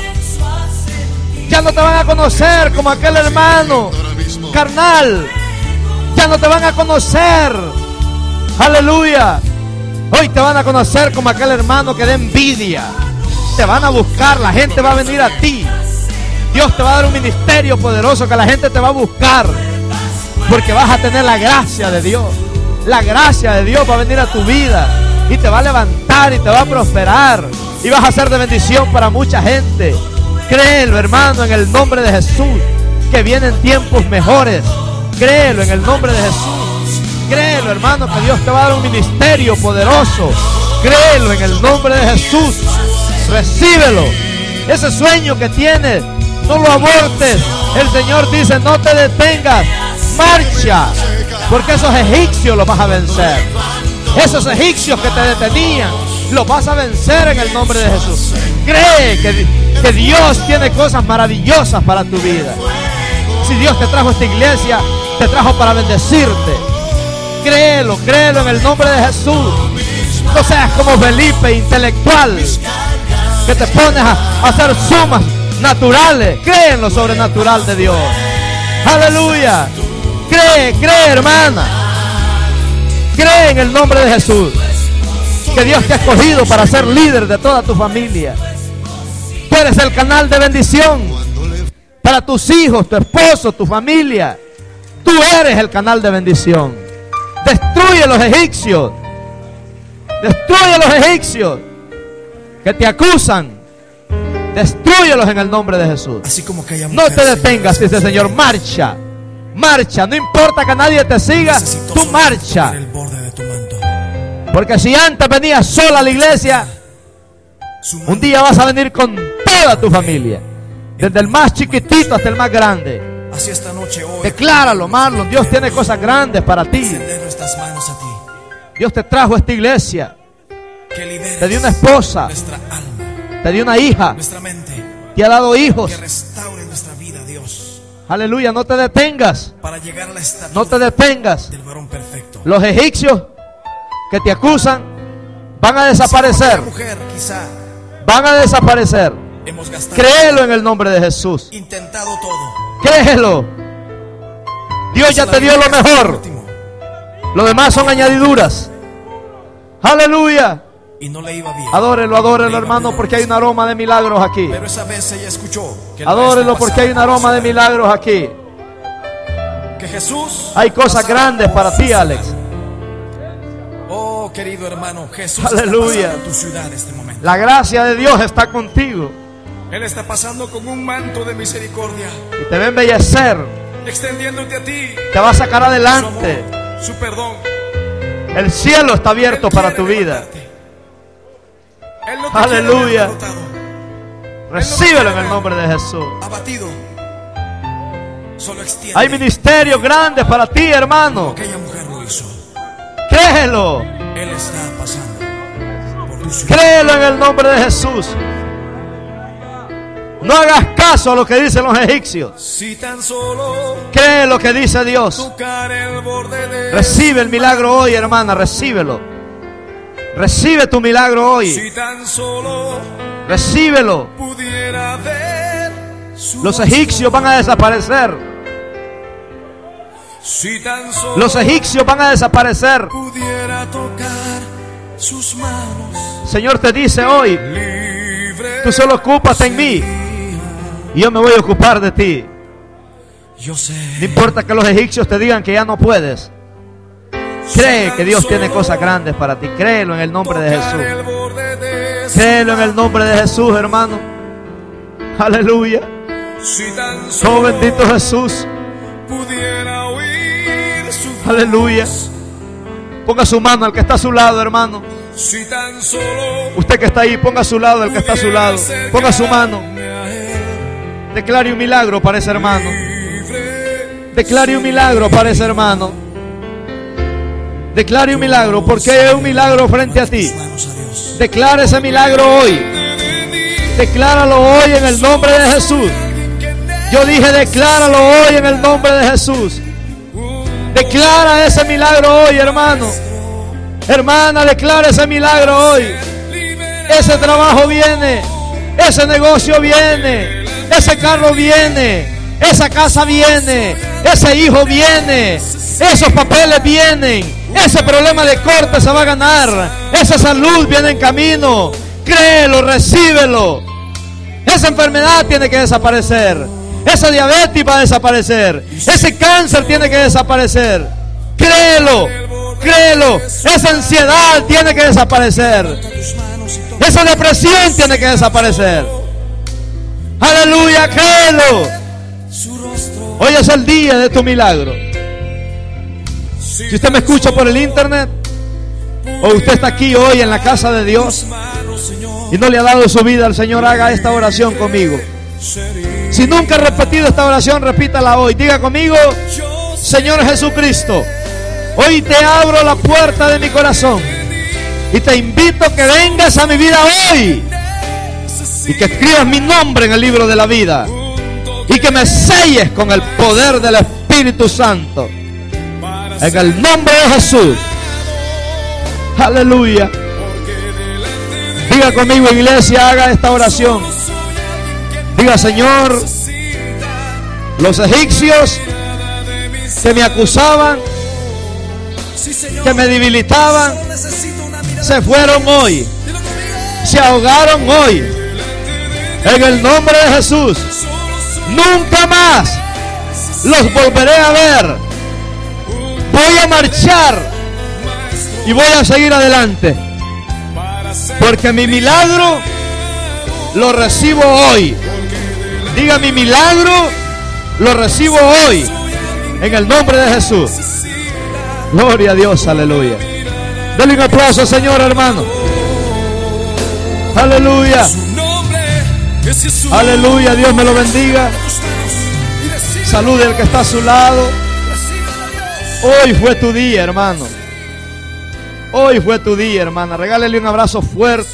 Ya no te van a conocer como aquel hermano carnal. Ya no te van a conocer. Aleluya. Hoy te van a conocer como aquel hermano que da envidia. Te van a buscar, la gente va a venir a ti. Dios te va a dar un ministerio poderoso que la gente te va a buscar. Porque vas a tener la gracia de Dios. La gracia de Dios va a venir a tu vida. Y te va a levantar y te va a prosperar. Y vas a ser de bendición para mucha gente. Créelo, hermano, en el nombre de Jesús. Que vienen tiempos mejores. Créelo en el nombre de Jesús. Créelo, hermano, que Dios te va a dar un ministerio poderoso. Créelo en el nombre de Jesús. Recíbelo. Ese sueño que tienes, no lo abortes. El Señor dice, no te detengas. Marcha. Porque esos egipcios los vas a vencer. Esos egipcios que te detenían, los vas a vencer en el nombre de Jesús. Cree que, que Dios tiene cosas maravillosas para tu vida. Si Dios te trajo a esta iglesia, te trajo para bendecirte. Créelo, créelo en el nombre de Jesús. No seas como Felipe, intelectual, que te pones a, a hacer sumas naturales. Cree en lo sobrenatural de Dios. Aleluya. Cree, cree, hermana. Cree en el nombre de Jesús. Que Dios te ha escogido para ser líder de toda tu familia. Tú eres el canal de bendición para tus hijos, tu esposo, tu familia. Tú eres el canal de bendición. Destruye los egipcios. Destruye los egipcios que te acusan. Destrúyelos en el nombre de Jesús. Así como que no te detengas, dice el Señor. Marcha. Marcha. No importa que nadie te siga. Tú marcha. El borde de tu manto. Porque si antes venías sola a la iglesia, un día vas a venir con toda tu familia. Desde el más chiquitito hasta el más grande. Así esta noche, hoy, decláralo, Marlon. Dios tiene cosas grandes para ti. Nuestras manos a ti. Dios te trajo a esta iglesia. Que te dio una esposa. Nuestra alma, te dio una hija. Nuestra mente. Te ha dado hijos. Que restaure nuestra vida, Dios. Aleluya. No te detengas. Para llegar a la estatura no te detengas. Del varón perfecto. Los egipcios que te acusan van a desaparecer. Si mujer, quizá, van a desaparecer. Hemos gastado, créelo en el nombre de Jesús. Intentado todo. Créelo. Dios ya te dio lo mejor. Lo demás son añadiduras. Aleluya. Y no le iba bien. Adórelo, adórelo, hermano, porque hay un aroma de milagros aquí. Pero esa vez ella escuchó que adórelo porque hay un aroma de milagros aquí. Que Jesús hay cosas grandes para ti, Alex. Oh, querido hermano, Jesús aleluya. Está pasando en tu ciudad este momento. La gracia de Dios está contigo. Él está pasando con un manto de misericordia. Y te va a embellecer. Extendiéndote a ti. Te va a sacar adelante. Su amor, su perdón. El cielo está abierto para tu vida. Él no te aleluya. Recíbelo en el nombre de Jesús. Abatido. Solo extiende. Hay ministerios grandes para ti, hermano. Aquella mujer lo hizo. Créelo. Él está pasando por tu ciudad. Créelo en el nombre de Jesús. No hagas caso a lo que dicen los egipcios. Si tan solo cree lo que dice Dios. Tocar el borde de recibe el milagro hoy, hermana. Recíbelo. Recibe tu milagro hoy. Si tan solo recíbelo. Pudiera ver los egipcios van a desaparecer. Si tan solo los egipcios van a desaparecer. Pudiera tocar sus manos. Señor te dice hoy, tú solo ocúpate en mí y yo me voy a ocupar de ti. Yo sé. No importa que los egipcios te digan que ya no puedes. Cree que Dios tiene cosas grandes para ti. Créelo en el nombre de Jesús. Créelo en el nombre de Jesús, hermano. Aleluya. Oh, bendito Jesús. Aleluya. Ponga su mano al que está a su lado, hermano. Usted que está ahí, ponga a su lado al que está a su lado. Ponga su mano. Declare un milagro para ese hermano. Declare un milagro para ese hermano. Declare un milagro, porque hay un milagro frente a ti. Declara ese milagro hoy. Decláralo hoy en el nombre de Jesús. Yo dije, decláralo hoy en el nombre de Jesús. Declara ese milagro hoy, hermano. Hermana, declara ese milagro hoy. Ese trabajo viene. Ese negocio viene. Ese carro viene. Esa casa viene. Ese hijo viene. Esos papeles vienen. Ese problema de corte se va a ganar. Esa salud viene en camino. Créelo, recíbelo. Esa enfermedad tiene que desaparecer. Esa diabetes va a desaparecer. Ese cáncer tiene que desaparecer. Créelo, créelo. Esa ansiedad tiene que desaparecer. Esa depresión tiene que desaparecer. Aleluya, créelo. Hoy es el día de tu milagro. Si usted me escucha por el internet, o usted está aquí hoy en la casa de Dios y no le ha dado su vida al Señor, haga esta oración conmigo. Si nunca ha repetido esta oración, repítala hoy. Diga conmigo: Señor Jesucristo, hoy te abro la puerta de mi corazón y te invito a que vengas a mi vida hoy y que escribas mi nombre en el libro de la vida y que me selles con el poder del Espíritu Santo, en el nombre de Jesús. Aleluya. Diga conmigo, iglesia, haga esta oración. Diga: Señor, los egipcios que me acusaban, que me debilitaban, se fueron hoy, se ahogaron hoy, en el nombre de Jesús. Nunca más los volveré a ver. Voy a marchar y voy a seguir adelante, porque mi milagro lo recibo hoy. Diga: mi milagro lo recibo hoy, en el nombre de Jesús. Gloria a Dios, aleluya. Denle un aplauso, Señor, hermano. Aleluya. Aleluya, Dios me lo bendiga. Salude al que está a su lado. Hoy fue tu día, hermano. Hoy fue tu día, hermana. Regálele un abrazo fuerte.